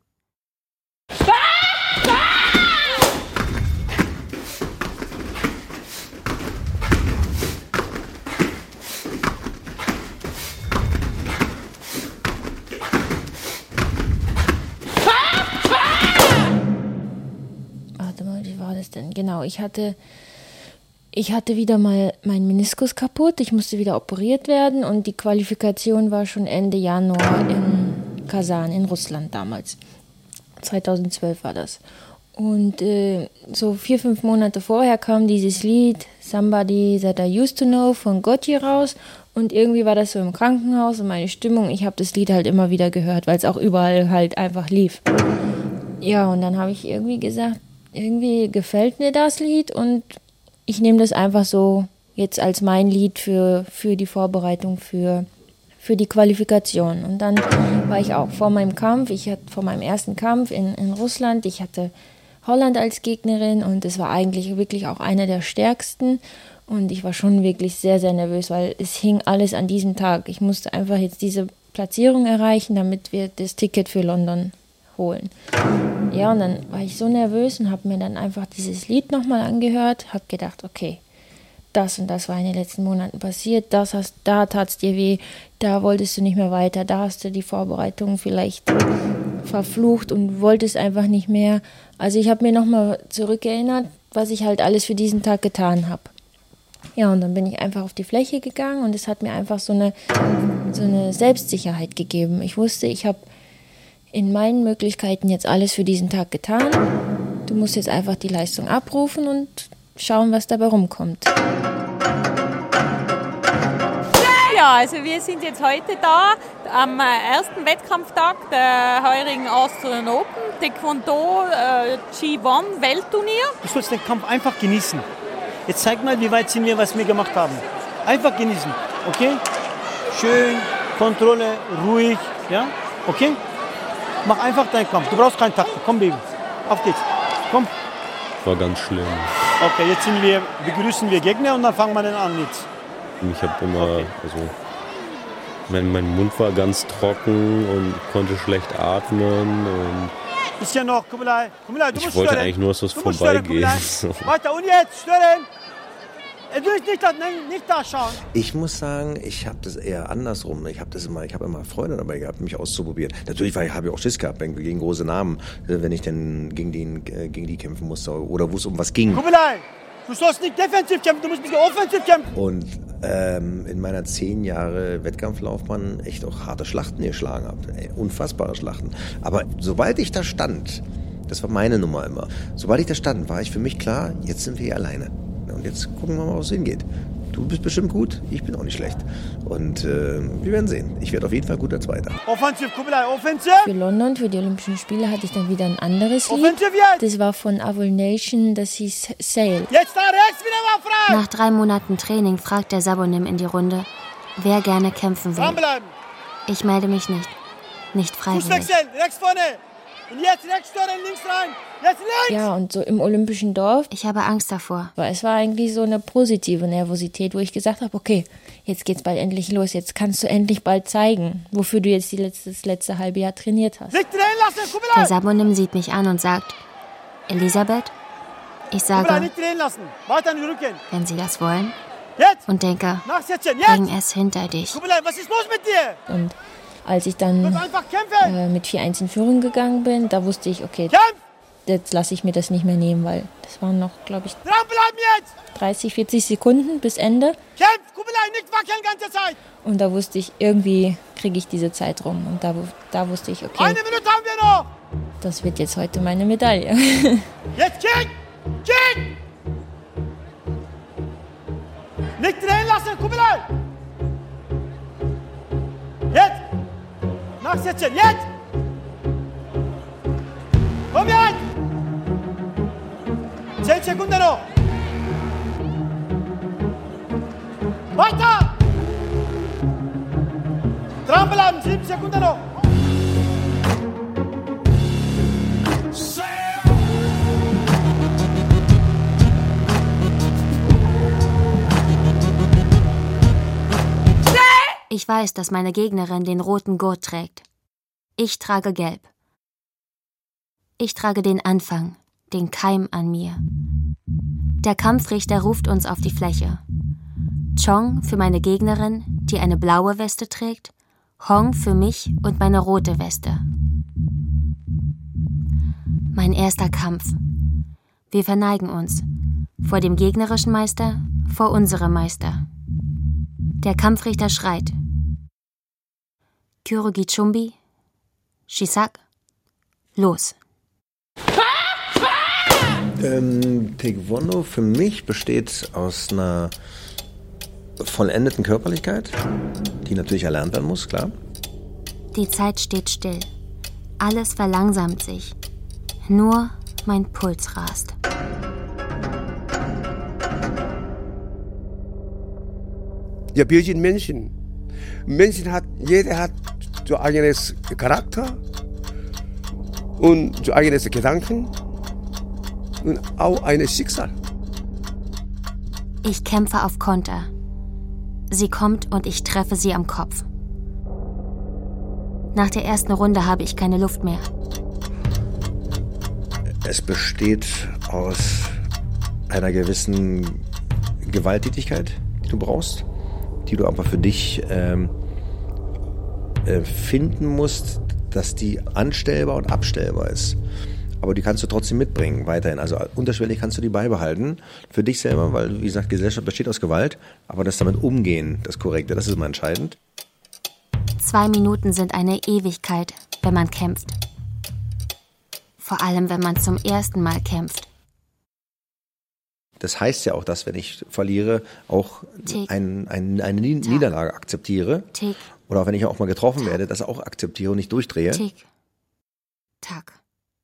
Warte mal, wie war das denn? Genau, ich hatte... Ich hatte wieder mal meinen Meniskus kaputt, ich musste wieder operiert werden und die Qualifikation war schon Ende Januar in Kasan, in Russland damals. zweitausendzwölf war das. Und äh, so vier, fünf Monate vorher kam dieses Lied Somebody That I Used to Know von Gotye raus und irgendwie war das so im Krankenhaus und meine Stimmung, ich habe das Lied halt immer wieder gehört, weil es auch überall halt einfach lief. Ja, und dann habe ich irgendwie gesagt, irgendwie gefällt mir das Lied und ich nehme das einfach so jetzt als mein Lied für, für die Vorbereitung, für, für die Qualifikation. Und dann war ich auch vor meinem Kampf, ich hatte vor meinem ersten Kampf in, in Russland, ich hatte Holland als Gegnerin und es war eigentlich wirklich auch einer der stärksten. Und ich war schon wirklich sehr, sehr nervös, weil es hing alles an diesem Tag. Ich musste einfach jetzt diese Platzierung erreichen, damit wir das Ticket für London holen. Ja, und dann war ich so nervös und habe mir dann einfach dieses Lied nochmal angehört, habe gedacht, okay, das und das war in den letzten Monaten passiert, das hast, da tat es dir weh, da wolltest du nicht mehr weiter, da hast du die Vorbereitung vielleicht verflucht und wolltest einfach nicht mehr. Also ich habe mir nochmal zurückerinnert, was ich halt alles für diesen Tag getan habe. Ja, und dann bin ich einfach auf die Fläche gegangen und es hat mir einfach so eine, so eine Selbstsicherheit gegeben. Ich wusste, ich habe in meinen Möglichkeiten jetzt alles für diesen Tag getan. Du musst jetzt einfach die Leistung abrufen und schauen, was dabei rumkommt. Ja, also wir sind jetzt heute da am ersten Wettkampftag der heurigen Austrian Open Taekwondo äh, G eins Weltturnier. Du sollst den Kampf einfach genießen. Jetzt zeig mal, wie weit sind wir, was wir gemacht haben. Einfach genießen, okay? Schön, Kontrolle, ruhig, ja? Okay? Mach einfach deinen Kampf. Du brauchst keinen Takt. Komm, Baby. Auf geht's. Komm. War ganz schlimm. Okay, jetzt sind wir, begrüßen wir Gegner und dann fangen wir dann an jetzt. Ich habe immer, okay. also mein, mein Mund war ganz trocken und konnte schlecht atmen. Und ist ja noch, Kubilai, Kubilai, du ich musst wollte stören. eigentlich nur, dass das du musst vorbeigeht. Stören, Weiter und jetzt, stören! Du willst nicht da, nein, nicht da schauen. Ich muss sagen, ich habe das eher andersrum. Ich habe das immer, ich habe immer Freude dabei gehabt, mich auszuprobieren. Natürlich habe ich auch Schiss gehabt gegen große Namen, wenn ich dann gegen die, gegen die kämpfen musste oder wo es um was ging. Kubilai, du sollst nicht defensiv kämpfen, du musst nicht offensiv kämpfen. Und ähm, in meiner zehn Jahre Wettkampflaufbahn echt auch harte Schlachten geschlagen habe. Ey, unfassbare Schlachten. Aber sobald ich da stand, das war meine Nummer immer, sobald ich da stand, war ich für mich klar, jetzt sind wir hier alleine. Und jetzt gucken wir mal, wo es hingeht. Du bist bestimmt gut, ich bin auch nicht schlecht. Und äh, wir werden sehen. Ich werde auf jeden Fall guter Zweiter. Offensiv, Kubilai, offensiv! Für London, für die Olympischen Spiele, hatte ich dann wieder ein anderes Lied. Das war von Avil Nation, das hieß Sail. Jetzt da rechts wieder mal frei! Nach drei Monaten Training fragt der Sabonim in die Runde, wer gerne kämpfen will. Dranbleiben! Ich melde mich nicht. Nicht freiwillig. Fußwechsel, rechts vorne! Und jetzt rechts steuern, links rein! Jetzt links! Ja, und so im Olympischen Dorf. Ich habe Angst davor. Aber es war eigentlich so eine positive Nervosität, wo ich gesagt habe, okay, jetzt geht's bald endlich los. Jetzt kannst du endlich bald zeigen, wofür du jetzt die letzte, das letzte halbe Jahr trainiert hast. Nicht drehen lassen, Kubilai! Der Sabonim sieht mich an und sagt, Elisabeth, ich sage, Kubilai, nicht drehen lassen. Weiter in den Rücken. Wenn Sie das wollen. Jetzt! Und denke, Nachsetzen, jetzt! bring es hinter dich. Kubilai, was ist los mit dir? Und als ich dann äh, mit vier eins in Führung gegangen bin, da wusste ich, okay, Kämpf! jetzt lasse ich mir das nicht mehr nehmen, weil das waren noch, glaube ich, Dranbleiben jetzt! dreißig, vierzig Sekunden bis Ende. Kämpf, Kubilai, nicht wackeln ganze Zeit! Und da wusste ich, irgendwie kriege ich diese Zeit rum. Und da, da wusste ich, okay, Eine Minute haben wir noch! das wird jetzt heute meine Medaille. Jetzt kick! Kick! Nicht drehen lassen, Kubilai! Jetzt! Nachsetzen, jetzt! Komm jetzt! Zehn Sekunden noch! Weiter! Dranbleiben, sieben Sekunden noch! Ich weiß, dass meine Gegnerin den roten Gurt trägt. Ich trage gelb. Ich trage den Anfang, den Keim an mir. Der Kampfrichter ruft uns auf die Fläche. Chong für meine Gegnerin, die eine blaue Weste trägt, Hong für mich und meine rote Weste. Mein erster Kampf. Wir verneigen uns. Vor dem gegnerischen Meister, vor unserem Meister. Der Kampfrichter schreit. Kyorugi Chumbi, Shisak, los. Ähm, Taekwondo für mich besteht aus einer vollendeten Körperlichkeit, die natürlich erlernt werden muss, klar. Die Zeit steht still. Alles verlangsamt sich. Nur mein Puls rast. Ja, wir sind Menschen. Menschen hat, jeder hat so eigenes Charakter und so eigenes Gedanken und auch ein Schicksal. Ich kämpfe auf Konter. Sie kommt und ich treffe sie am Kopf. Nach der ersten Runde habe ich keine Luft mehr. Es besteht aus einer gewissen Gewalttätigkeit, die du brauchst, die du aber für dich ähm, äh, finden musst, dass die anstellbar und abstellbar ist. Aber die kannst du trotzdem mitbringen, weiterhin. Also unterschwellig kannst du die beibehalten für dich selber, weil, wie gesagt, Gesellschaft besteht aus Gewalt, aber das damit umgehen, das Korrekte, das ist immer entscheidend. Zwei Minuten sind eine Ewigkeit, wenn man kämpft. Vor allem, wenn man zum ersten Mal kämpft. Das heißt ja auch, dass, wenn ich verliere, auch ein, ein, eine Niederlage akzeptiere. Tick. Oder auch wenn ich auch mal getroffen werde, das auch akzeptiere und nicht durchdrehe. Tick. Tack.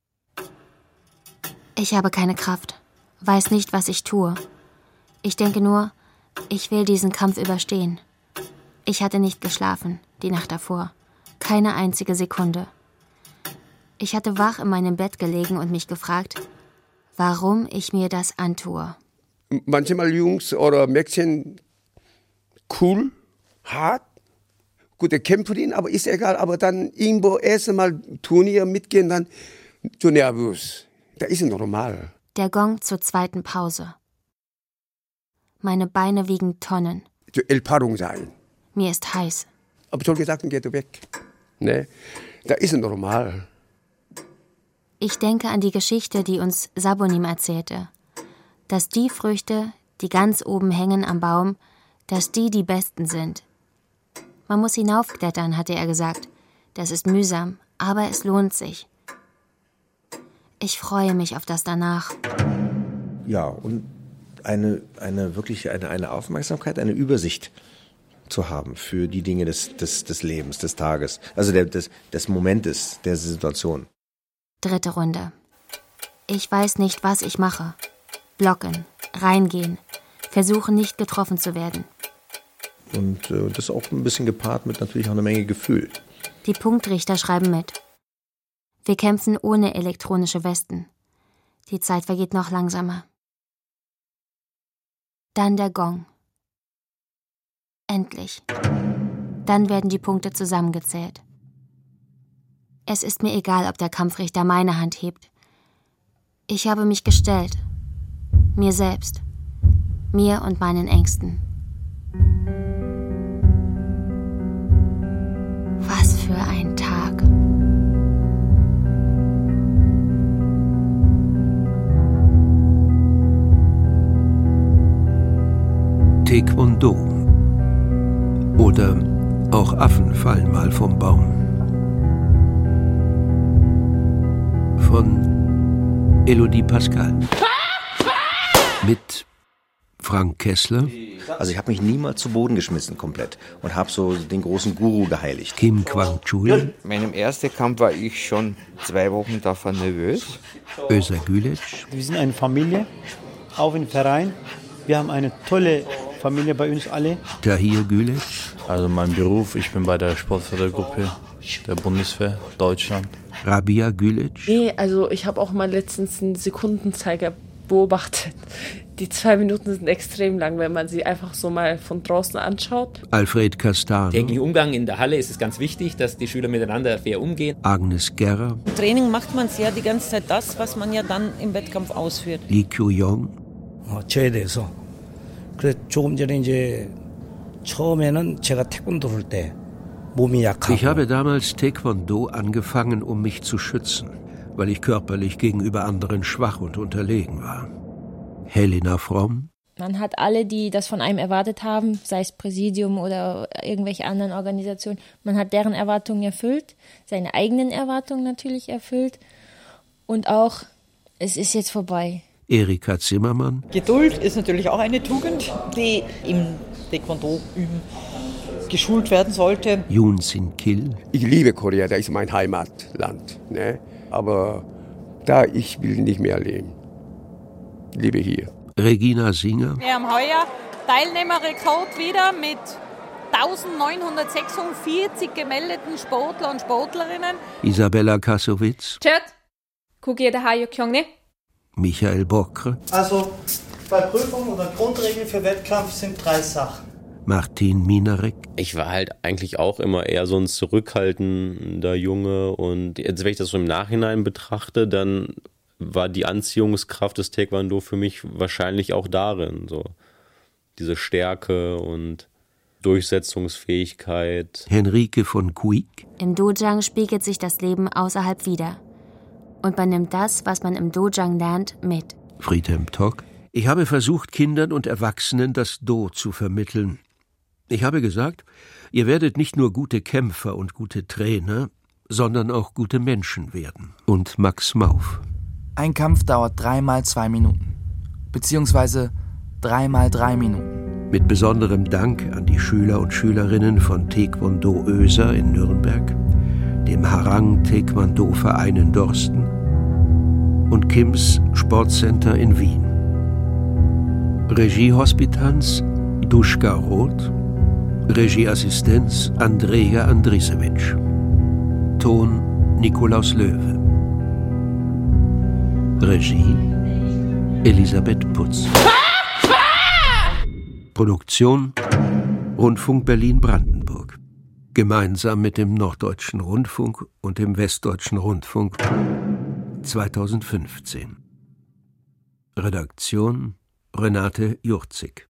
Ich habe keine Kraft, weiß nicht, was ich tue. Ich denke nur, ich will diesen Kampf überstehen. Ich hatte nicht geschlafen, die Nacht davor. Keine einzige Sekunde. Ich hatte wach in meinem Bett gelegen und mich gefragt, warum ich mir das antue. Manchmal Jungs oder Mädchen cool, hart, gute Kämpferin, aber ist egal. Aber dann irgendwo erst einmal Turnier mitgehen, dann zu nervös. Das ist normal. Der Gong zur zweiten Pause. Meine Beine wiegen Tonnen. Zur Entpaarung sein. Mir ist heiß. Aber solche Sachen geht weg. Ne? Das ist normal. Ich denke an die Geschichte, die uns Sabonim erzählte. Dass die Früchte, die ganz oben hängen am Baum, dass die die Besten sind. Man muss hinaufklettern, hatte er gesagt. Das ist mühsam, aber es lohnt sich. Ich freue mich auf das danach. Ja, und eine, eine wirklich eine, eine Aufmerksamkeit, eine Übersicht zu haben für die Dinge des, des, des Lebens, des Tages, also der, des, des Momentes, der Situation. Dritte Runde. Ich weiß nicht, was ich mache. Blocken, reingehen, versuchen nicht getroffen zu werden. Und äh, das auch ein bisschen gepaart mit natürlich auch einer Menge Gefühl. Die Punktrichter schreiben mit. Wir kämpfen ohne elektronische Westen. Die Zeit vergeht noch langsamer. Dann der Gong. Endlich. Dann werden die Punkte zusammengezählt. Es ist mir egal, ob der Kampfrichter meine Hand hebt. Ich habe mich gestellt. Mir selbst. Mir und meinen Ängsten. Was für ein Tag. Taekwondo. Oder auch Affen fallen mal vom Baum. Von Elodie Pascal. Mit Frank Kessler. Also ich habe mich niemals zu Boden geschmissen komplett und habe so den großen Guru geheiligt. Kim Kwang-chul. In meinem ersten Kampf war ich schon zwei Wochen davon nervös. Özer Gülic. Wir sind eine Familie, auch im Verein. Wir haben eine tolle Familie bei uns alle. Tahir Gülic. Also mein Beruf, ich bin bei der Sportfördergruppe der Bundeswehr Deutschland. Rabia Gülic. Nee, also ich habe auch mal letztens einen Sekundenzeiger beobachtet. Die zwei Minuten sind extrem lang, wenn man sie einfach so mal von draußen anschaut. Alfred Castano. Täglichen Umgang in der Halle ist es ganz wichtig, dass die Schüler miteinander fair umgehen. Agnes Gerrer. Im Training macht man es ja die ganze Zeit das, was man ja dann im Wettkampf ausführt. Lee Kyu-yong. 저에 대해서 그래 조금 전에 이제 처음에는 제가 태권도를 할 때 몸이 약하고 Ich habe damals Taekwondo angefangen, um mich zu schützen, weil ich körperlich gegenüber anderen schwach und unterlegen war. Helena Fromm. Man hat alle, die das von einem erwartet haben, sei es Präsidium oder irgendwelche anderen Organisationen, man hat deren Erwartungen erfüllt, seine eigenen Erwartungen natürlich erfüllt und auch, es ist jetzt vorbei. Erika Zimmermann. Geduld ist natürlich auch eine Tugend, die im Taekwondo üben geschult werden sollte. Yoon Sin Kil. Ich liebe Korea, das ist mein Heimatland. Ne? Aber da, ich will nicht mehr leben. Ich lebe hier. Regina Singer. Wir haben heuer Teilnehmerrekord wieder mit neunzehnhundertsechsundvierzig gemeldeten Sportler und Sportlerinnen. Isabella Kassowitz. Chat. Kugie da hayo kyongne. Michael Bockre. Also bei Prüfungen oder Grundregeln für Wettkampf sind drei Sachen. Martin Minarek. Ich war halt eigentlich auch immer eher so ein zurückhaltender Junge und jetzt, wenn ich das so im Nachhinein betrachte, dann war die Anziehungskraft des Taekwondo für mich wahrscheinlich auch darin, so diese Stärke und Durchsetzungsfähigkeit. Henrike von Kuik. Im Dojang spiegelt sich das Leben außerhalb wider. Und man nimmt das, was man im Dojang lernt, mit. Friedhelm Tock. Ich habe versucht, Kindern und Erwachsenen das Do zu vermitteln. Ich habe gesagt, ihr werdet nicht nur gute Kämpfer und gute Trainer, sondern auch gute Menschen werden. Und Max Mauf. Ein Kampf dauert dreimal zwei Minuten. Beziehungsweise dreimal drei Minuten. Mit besonderem Dank an die Schüler und Schülerinnen von Taekwondo Özer in Nürnberg, dem Harang Taekwondo Verein in Dorsten und Kims Sportcenter in Wien. Regiehospitanz Duschka Roth, Regieassistenz Andrea Andrisewitsch, Ton Nikolaus Löwe, Regie Elisabeth Putz, Produktion Rundfunk Berlin-Brandenburg, gemeinsam mit dem Norddeutschen Rundfunk und dem Westdeutschen Rundfunk zweitausendfünfzehn. Redaktion Renate Jurzig.